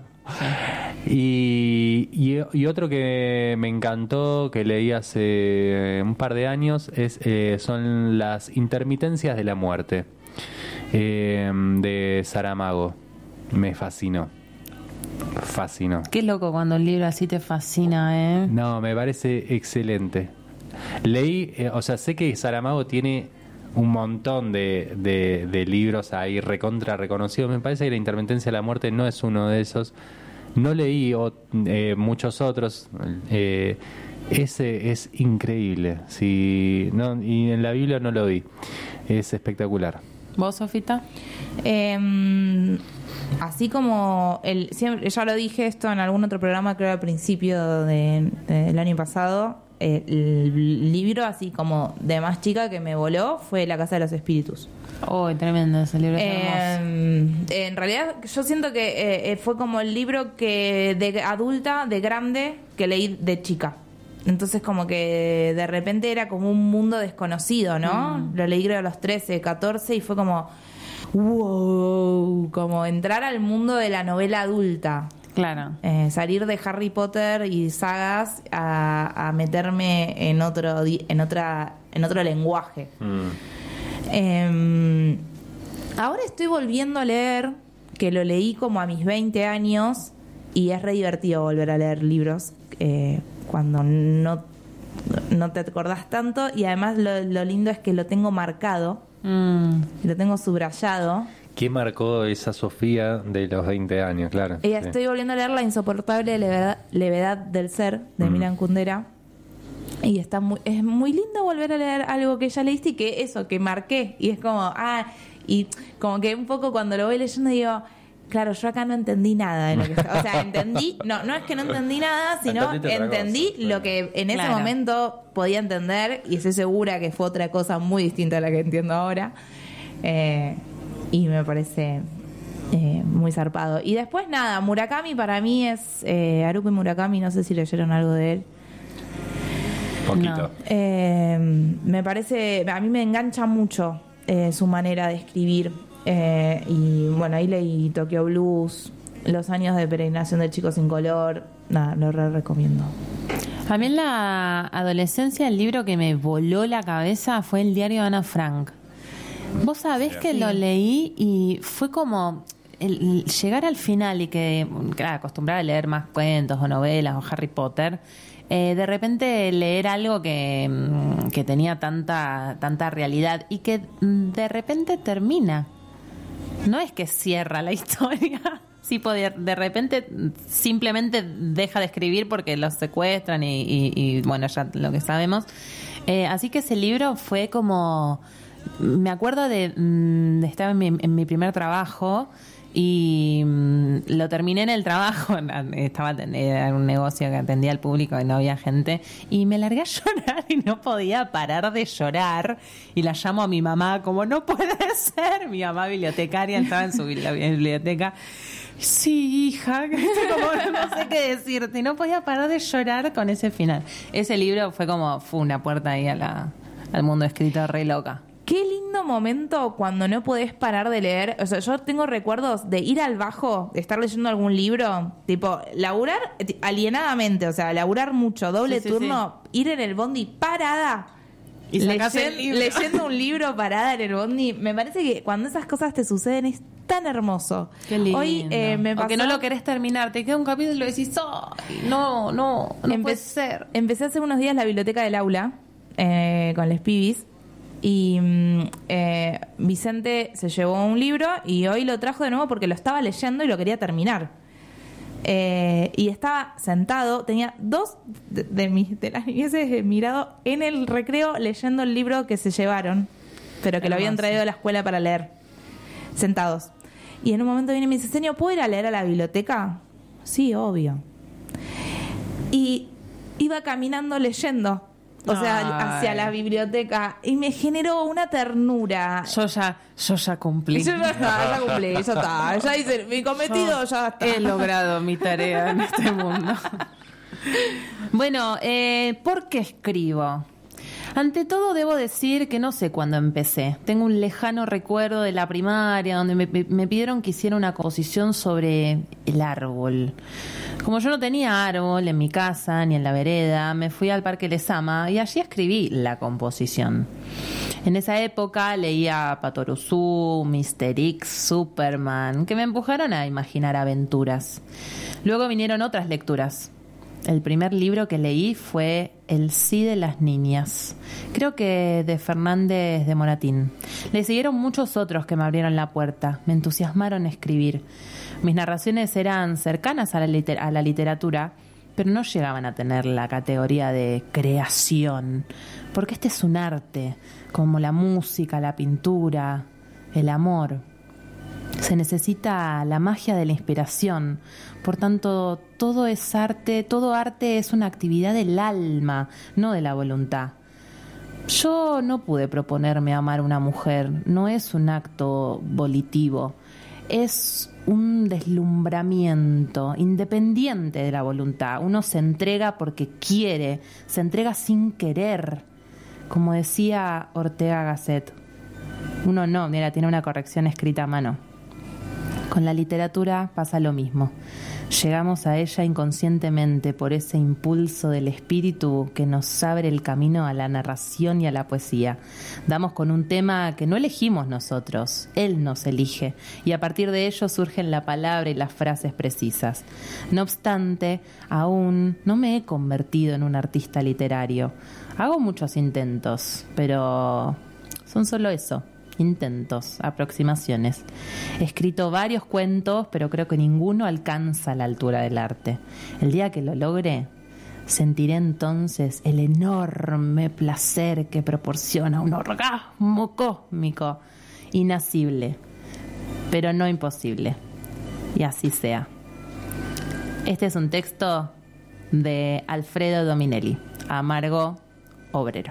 S1: Y, y, y otro que me encantó, que leí hace un par de años, es eh, son las intermitencias de la muerte, eh, de Saramago. Me fascinó. Fascinó.
S3: Qué loco cuando un libro así te fascina, ¿eh?
S1: No, me parece excelente. Leí, eh, o sea, sé que Saramago tiene un montón de, de, de libros ahí recontra reconocidos. Me parece que la intermitencia de la muerte no es uno de esos. No leí o- eh, muchos otros. Eh, ese es increíble. Si, no, y en la Biblia no lo vi. Es espectacular.
S3: ¿Vos, Sofita?
S2: Eh, así como el, siempre, ya lo dije esto en algún otro programa, creo al principio de- del año pasado, eh, el libro así como de más chica que me voló fue La Casa de los Espíritus.
S3: Oh, tremendo ese libro. Es hermoso.
S2: Eh, en realidad yo siento que eh, eh, fue como el libro que de adulta, de grande, que leí de chica. Entonces como que de repente era como un mundo desconocido, ¿no?
S3: Mm.
S2: Lo leí creo a los trece, catorce y fue como wow, como entrar al mundo de la novela adulta.
S3: Claro.
S2: Eh, salir de Harry Potter y sagas a, a meterme en otro di- en otra en otro lenguaje. Eh, ahora estoy volviendo a leer, que lo leí como a mis veinte años, y es re divertido volver a leer libros eh, cuando no, no te acordás tanto, y además lo, lo lindo es que lo tengo marcado, mm. lo tengo subrayado.
S1: ¿Qué marcó esa Sofía de los veinte años? Claro.
S2: Y
S1: sí.
S2: estoy volviendo a leer La insoportable levedad, levedad del ser, de
S1: Mm.
S2: Milan Kundera. Y está muy, es muy lindo volver a leer algo que ya leíste y que eso, que marqué. Y es como, ah, y como que un poco cuando lo voy leyendo digo, claro, yo acá no entendí nada de lo que está. O sea, entendí, no, no es que no entendí nada, sino
S1: Entendiste otra
S2: entendí
S1: cosa,
S2: lo que en ese
S3: Claro.
S2: momento podía entender, y estoy segura que fue otra cosa muy distinta a la que entiendo ahora. Eh, y me parece eh, muy zarpado. Y después nada, Murakami para mí es eh, Haruki Murakami, no sé si leyeron algo de él.
S1: Poquito.
S2: No. Eh, me parece, a mí me engancha mucho eh, su manera de escribir. Eh, y bueno, ahí leí Tokyo Blues, Los años de peregrinación del chico sin color. Nada, lo re recomiendo.
S3: A mí en la adolescencia el libro que me voló la cabeza fue el diario de Ana Frank. Vos sabés que lo leí y fue como el, el llegar al final y que, claro, acostumbrada a leer más cuentos o novelas o Harry Potter, eh, de repente leer algo que, mm, que tenía tanta, tanta realidad y que mm, de repente termina. No es que cierra la historia. Sí, podía, de repente simplemente deja de escribir porque los secuestran y, y, y bueno, ya lo que sabemos. Eh, así que ese libro fue como... Me acuerdo de, de estar en mi, en mi primer trabajo y mm, lo terminé en el trabajo. Estaba en un negocio que atendía al público y no había gente. Y me largué a llorar y no podía parar de llorar. Y la llamo a mi mamá como, no puede ser. Mi mamá bibliotecaria estaba en su biblioteca. Sí, hija, como no sé qué decirte. No podía parar de llorar con ese final. Ese libro fue como, fue una puerta ahí a la, al mundo escrito re loca.
S2: Qué lindo momento cuando no podés parar de leer. O sea, yo tengo recuerdos de ir al bajo, de estar leyendo algún libro, tipo, laburar alienadamente, o sea, laburar mucho, doble
S3: Sí, sí,
S2: turno, ir en el bondi parada.
S3: Y sacás
S2: leyen-
S3: el libro.
S2: leyendo un libro parada en el bondi. Me parece que cuando esas cosas te suceden es tan hermoso.
S3: Qué lindo.
S2: Hoy eh, me pasó...
S3: O que no lo querés terminar, te queda un capítulo y lo decís, "Ay, no, no, no
S2: Empe-
S3: puede ser".
S2: Empecé hace unos días la biblioteca del aula eh, con les pibis. Y mm, eh, Vicente se llevó un libro y hoy lo trajo de nuevo porque lo estaba leyendo y lo quería terminar. Eh, y estaba sentado, tenía dos de, de mis de las niñeces mirado en el recreo leyendo el libro que se llevaron, pero que lo habían
S3: Hermoso.
S2: traído a la escuela para leer, sentados. Y en un momento viene y me dice, señor, ¿puedo ir a leer a la biblioteca? Sí, obvio. Y iba caminando leyendo. O sea,
S3: Ay.
S2: hacia la biblioteca. Y me generó una ternura.
S3: Yo ya, yo ya cumplí.
S2: Y yo ya está, ya cumplí, ya está. Ya hice mi cometido,
S3: Yo
S2: ya está.
S3: He logrado mi tarea en este mundo. Bueno, eh, ¿por qué escribo? Ante todo debo decir que no sé cuándo empecé. Tengo un lejano recuerdo de la primaria donde me, me pidieron que hiciera una composición sobre el árbol. Como yo no tenía árbol en mi casa ni en la vereda, me fui al Parque Lezama y allí escribí la composición. En esa época leía Patoruzú, Mister X, Superman, que me empujaron a imaginar aventuras. Luego vinieron otras lecturas. El primer libro que leí fue El sí de las niñas, creo que de Fernández de Moratín. Le siguieron muchos otros que me abrieron la puerta, me entusiasmaron a escribir. Mis narraciones eran cercanas a la, liter- a la literatura, pero no llegaban a tener la categoría de creación, porque este es un arte, como la música, la pintura, el amor. Se necesita la magia de la inspiración. Por tanto, todo es arte, todo arte es una actividad del alma, no de la voluntad. Yo no pude proponerme amar a una mujer, no es un acto volitivo, es un deslumbramiento independiente de la voluntad. Uno se entrega porque quiere, se entrega sin querer, como decía Ortega Gasset. Uno no, mira, tiene una corrección escrita a mano. Con la literatura pasa lo mismo. Llegamos a ella inconscientemente por ese impulso del espíritu que nos abre el camino a la narración y a la poesía. Damos con un tema que no elegimos nosotros, él nos elige, y a partir de ello surgen la palabra y las frases precisas. No obstante, aún no me he convertido en un artista literario. Hago muchos intentos, pero son solo eso. Intentos, aproximaciones. He escrito varios cuentos, pero creo que ninguno alcanza a la altura del arte. El día que lo logre, sentiré entonces el enorme placer que proporciona un orgasmo cósmico, inacible, pero no imposible. Y así sea. Este es un texto de Alfredo Dominelli, Amargo Obrero.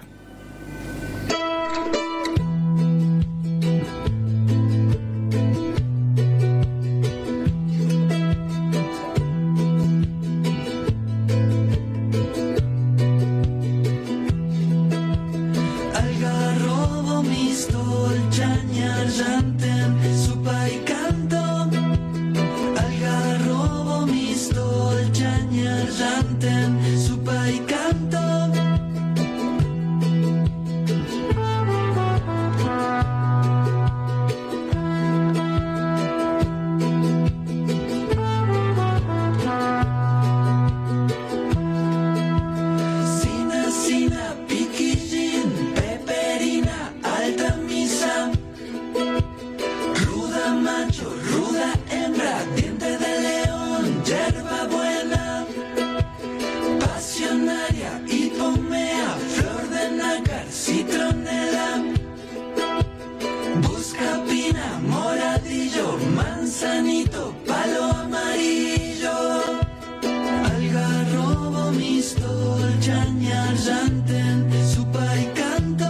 S18: Algarrobo mistol, chañar, llanten, supa y canto. Algarrobo mistol, chañar, llanten, supa y canto. Sina, sina, piquillín, peperina, alta misa. Ruda macho, ruda hembra, diente de león, yerba buena. Pasionaria, hipomea, flor de nácar, citronela. Busca pina, moradillo, manzanito, palo amarillo. Algarrobo mistol, chañar, llanten, supa y canto.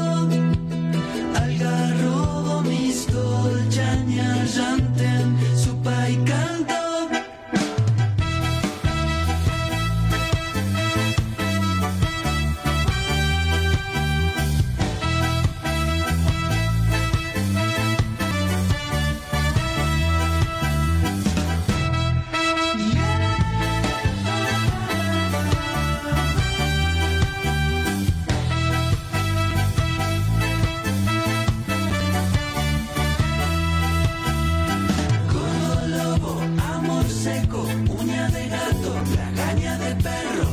S18: Algarrobo mistol, chañar, llanten, supa y canto. Gordo lobo, amor seco, uña de gato, lagaña de perro.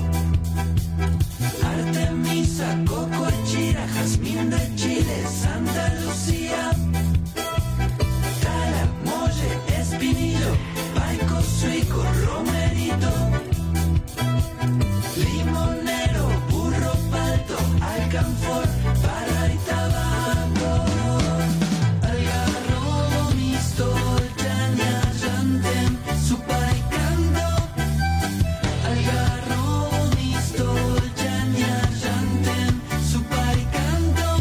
S18: Artemisa, coco, chira, jazmín de Chile, Santa Lucía. Tala, molle, espinillo, paico, suico, romerito. Limonero, burro, palto, alcanfor, barra y tabaco. Algarrobo mistol, chañar, llanten, supa y canto. Algarrobo mistol, chañar, llanten, supa y canto.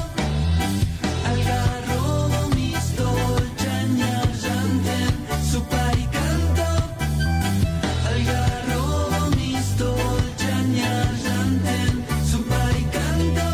S18: Algarrobo mistol, chañar, llanten, supa y canto. Algarrobo mistol, chañar, llanten, supa y canto.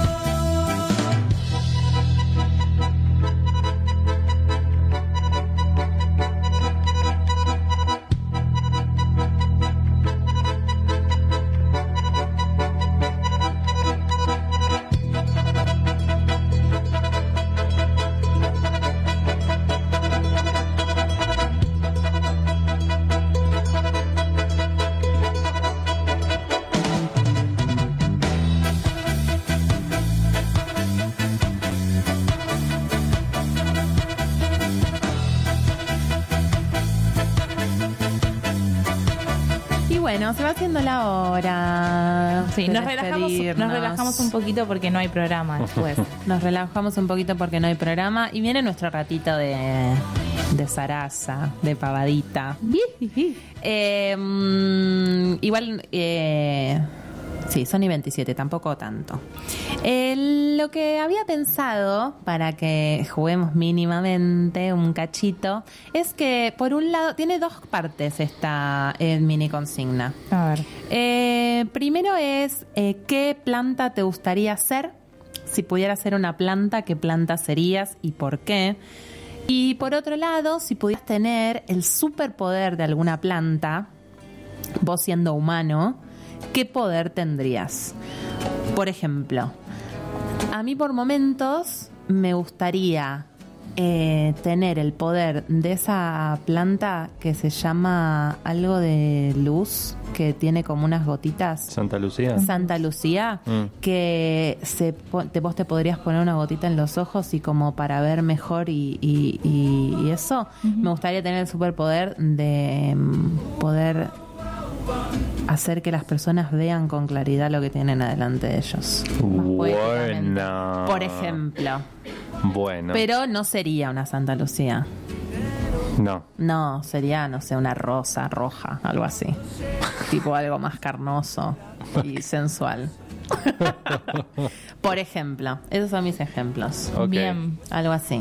S3: Y bueno, se va haciendo la hora.
S2: Sí,
S3: de
S2: nos relajamos, nos
S3: despedirnos.
S2: relajamos un poquito porque no hay programa después.
S3: Nos relajamos un poquito porque no hay programa. Y viene nuestro ratito de, de zaraza, de pavadita. Eh, mm, igual, eh, sí, son y veintisiete, tampoco tanto. Eh, lo que había pensado, para que juguemos mínimamente un cachito, es que por un lado tiene dos partes esta eh, mini consigna.
S2: A ver.
S3: Eh, primero es eh, ¿qué planta te gustaría ser? Si pudieras ser una planta, ¿qué planta serías y por qué? Y por otro lado, si pudieras tener el superpoder de alguna planta, vos siendo humano, ¿qué poder tendrías? Por ejemplo, a mí por momentos me gustaría eh, tener el poder de esa planta que se llama algo de luz, que tiene como unas gotitas.
S1: Santa Lucía.
S3: Santa Lucía,
S1: Mm.
S3: que se, po- te, vos te podrías poner una gotita en los ojos y como para ver mejor y, y, y- y eso. Me gustaría tener el superpoder de mm, poder hacer que las personas vean con claridad lo que tienen adelante de ellos.
S1: Bueno.
S3: Por ejemplo.
S1: Bueno.
S3: Pero no sería una Santa Lucía.
S1: No.
S3: No, sería, no sé, una rosa roja, algo así. Tipo algo más carnoso y sensual. Por ejemplo, esos son mis ejemplos.
S2: Ok. Bien.
S3: Algo así.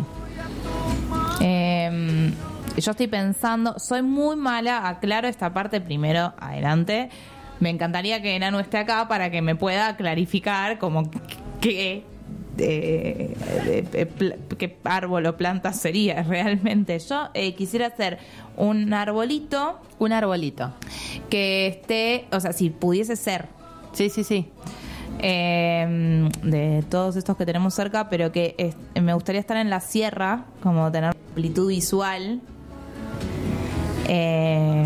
S2: Eh, yo estoy pensando, soy muy mala, aclaro esta parte primero, adelante. Me encantaría que Nanu esté acá para que me pueda clarificar como qué eh, eh, eh, pl- qué árbol o planta sería realmente. Yo eh, quisiera hacer un arbolito.
S3: Un arbolito.
S2: Que esté, o sea, si pudiese ser.
S3: Sí, sí, sí.
S2: Eh, de todos estos que tenemos cerca, pero que es- me gustaría estar en la sierra, como tener amplitud visual. Eh,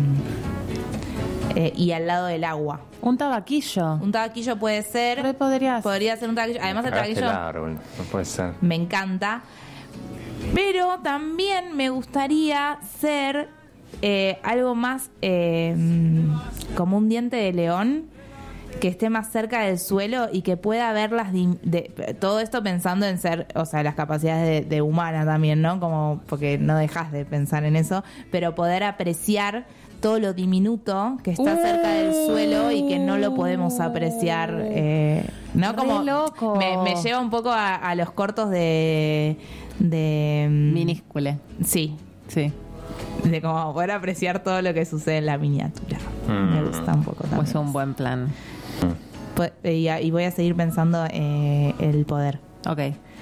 S2: eh, y al lado del agua.
S3: Un tabaquillo.
S2: Un tabaquillo puede ser.
S3: Podría
S2: Podría ser un tabaquillo. Además, el
S1: Cagaste
S2: tabaquillo
S1: el árbol, no puede ser.
S2: me encanta. Pero también me gustaría ser eh, algo más eh, como un diente de león, que esté más cerca del suelo y que pueda ver las dim- de, todo esto pensando en ser, o sea, las capacidades de, de humana también, ¿no? Como porque no dejas de pensar en eso, pero poder apreciar todo lo diminuto que está cerca del suelo y que no lo podemos apreciar, eh, ¿no?
S3: Re
S2: Como
S3: loco.
S2: Me, me lleva un poco a, a los cortos de de
S3: minúscule.
S2: Sí,
S3: sí.
S2: De como poder apreciar todo lo que sucede en la miniatura. Me gusta un poco también.
S3: Pues un buen plan.
S2: Po- Y, y voy a seguir pensando eh, el poder.
S3: Ok.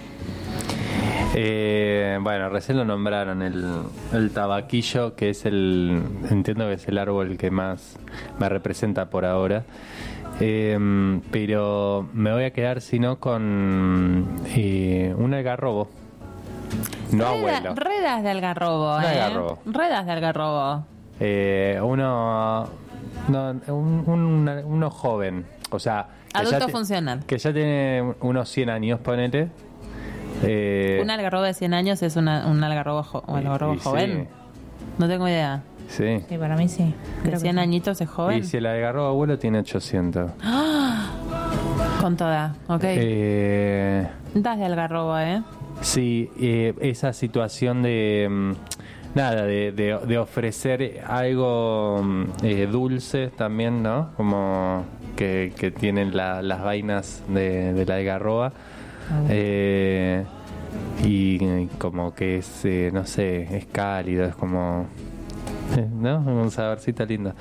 S1: Eh, bueno, recién lo nombraron, el, el tabaquillo, que es el, entiendo que es el árbol que más me representa por ahora. Eh, pero me voy a quedar, si no, con eh, un algarrobo. No
S3: Reda-
S1: abuelo.
S3: Redas de algarrobo,
S1: Un
S3: ¿eh?
S1: algarrobo.
S3: Redas de algarrobo.
S1: Eh, uno, no, un, un- uno joven, o sea, que
S3: Adulto
S1: ya te-
S3: funcional.
S1: que ya tiene unos cien años, ponete. Eh,
S3: Un algarrobo de cien años es una, un algarrobo, jo- un algarrobo
S1: y sí.
S3: joven. No tengo idea.
S1: Sí.
S2: Sí, para mí sí.
S3: ¿De cien añitos es joven?
S1: Y si el algarrobo abuelo tiene ochocientos.
S3: ¡Ah! Con toda, ok.
S1: Eh,
S3: Das de algarrobo, ¿eh?
S1: sí, eh, esa situación de... mm, Nada, de, de, de ofrecer algo mm, eh, dulce también, ¿no? Como que, que tienen la- las vainas de, de la algarroba. Eh, y eh, como que es, eh, no sé, es cálido, es como... eh, ¿no? Un saborcito lindo.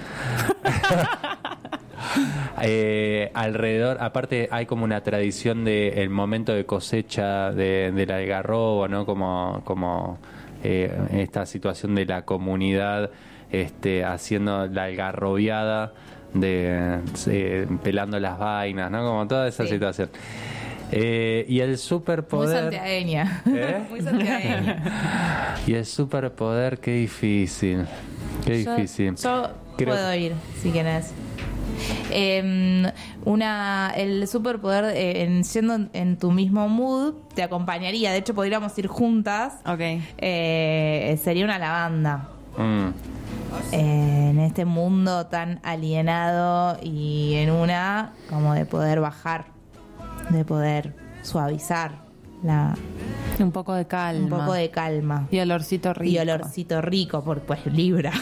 S1: Eh, alrededor, aparte hay como una tradición de el momento de cosecha de, del algarrobo, ¿no? Como, como eh, esta situación de la comunidad este, haciendo la algarrobiada, de eh, pelando las vainas, ¿no? Como toda esa
S2: Sí.
S1: situación. Eh, y el
S2: Muy
S1: superpoder...
S2: santiagueña.
S1: ¿Eh?
S2: Muy santiagueña.
S1: Y el superpoder, qué difícil. Qué
S2: Yo-
S1: difícil.
S2: Yo,
S1: Creo-
S2: puedo ir, si querés. Eh, una, el superpoder, eh, en, siendo en, en tu mismo mood, te acompañaría. De hecho, podríamos ir juntas.
S3: Ok.
S2: Eh, sería una lavanda.
S1: Mm.
S2: Eh, en este mundo tan alienado y en una, como de poder bajar, de poder suavizar la,
S3: Un poco de calma.
S2: un poco de calma.
S3: Y olorcito rico.
S2: Y olorcito rico, por pues Libra.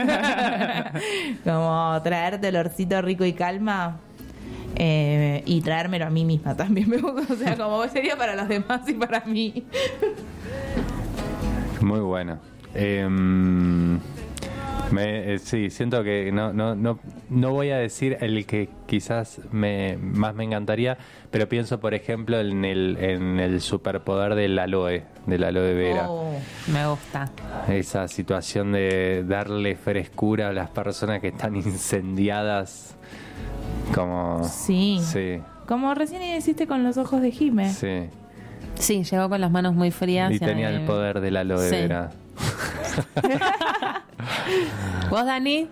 S2: Como traerte olorcito rico y calma. eh, y traérmelo a mí misma también me gusta. O sea, como sería para los demás y para mí.
S1: Muy bueno. Em, Me, eh, sí, siento que no, no, no, no voy a decir el que quizás me, más me encantaría, pero pienso, por ejemplo, en el, en el superpoder del aloe, del aloe vera.
S3: Oh, me gusta.
S1: Esa situación de darle frescura a las personas que están incendiadas, como...
S2: Sí.
S1: Sí,
S2: Como recién hiciste con los ojos de Jime.
S1: sí.
S3: Sí, llegó con las manos muy frías.
S1: Y tenía el poder del aloe
S3: Sí.
S1: vera.
S3: ¿Vos, Dani?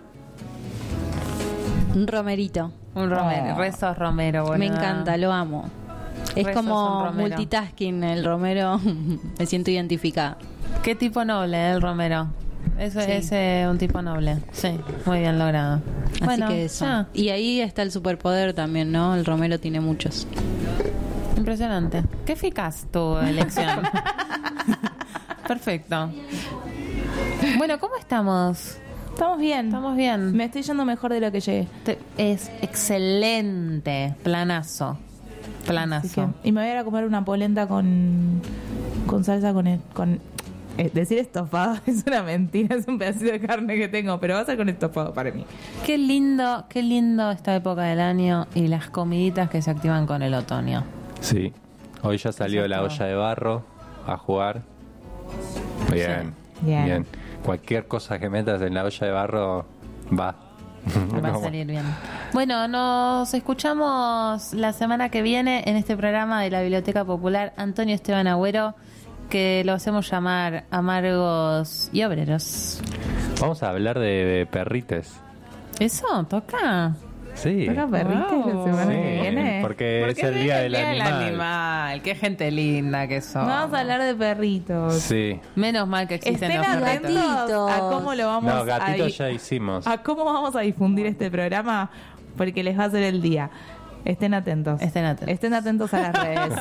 S4: Un romerito.
S3: Un romero.
S4: Oh.
S3: Rezos romero, boluda.
S4: Me encanta, lo amo. Es
S3: Rezos
S4: como
S3: son romero.
S4: multitasking el romero. Me siento identificada.
S3: Qué tipo noble, ¿eh? El romero. Eso
S4: Sí.
S3: es eh, un tipo noble. Sí, muy bien logrado.
S4: Así
S3: Bueno,
S4: que eso.
S3: ya.
S4: Y ahí está el superpoder también, ¿no? El romero tiene muchos.
S3: Impresionante. Qué eficaz tu elección. Perfecto. Bueno, ¿cómo estamos?
S2: Estamos bien.
S3: Estamos bien.
S2: Me estoy yendo mejor de lo que llegué.
S3: Te- Es excelente. Planazo. Planazo.
S2: Así que- y me voy a ir a comer una polenta con, con salsa con... con eh, decir estofado es una mentira, es un pedacito de carne que tengo, pero va a ser con estofado para mí.
S3: Qué lindo, qué lindo esta época del año y las comiditas que se activan con el otoño.
S1: Sí. Hoy ya salió la
S3: Exacto.
S1: olla de barro a jugar. Bien,
S2: Sí. Bien.
S1: bien. Cualquier cosa que metas en la olla de barro va.
S3: Va a
S1: Como-
S3: salir bien. Bueno, nos escuchamos la semana que viene en este programa de la Biblioteca Popular Antonio Esteban Agüero, que lo hacemos llamar Amargos y Obreros.
S1: Vamos a hablar de, de perrites.
S3: ¿Eso? ¿Toca?
S1: Sí.
S2: ¿Toca perrites la semana
S1: Sí,
S2: que viene?
S1: porque es el día del animal.
S3: animal. Qué gente linda que son.
S2: Vamos a hablar de perritos.
S1: Sí.
S3: Menos mal que existen
S2: Estén
S3: los perritos.
S2: atentos a cómo lo vamos
S1: No,
S2: a
S1: gatito
S2: di-
S1: ya hicimos.
S2: a cómo vamos a difundir este programa, porque les va a hacer el día. Estén atentos.
S3: Estén atentos.
S2: Estén atentos a las redes.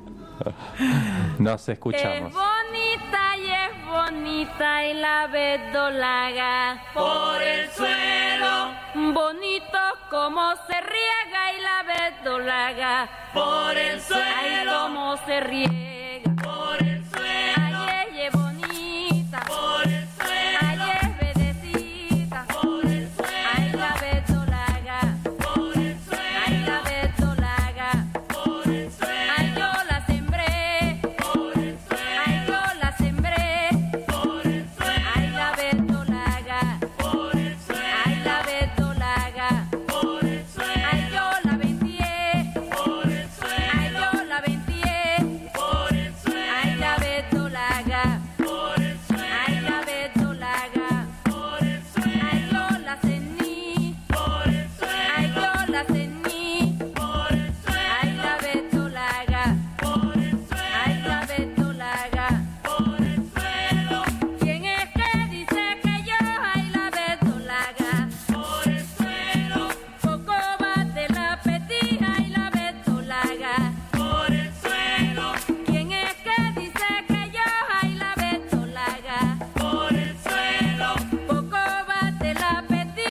S1: Nos
S19: Es
S1: escuchamos.
S19: bonita y es bonita y la verdolaga por el suelo. Bonito como se riega y la verdolaga por el suelo. Ay, cómo se riega.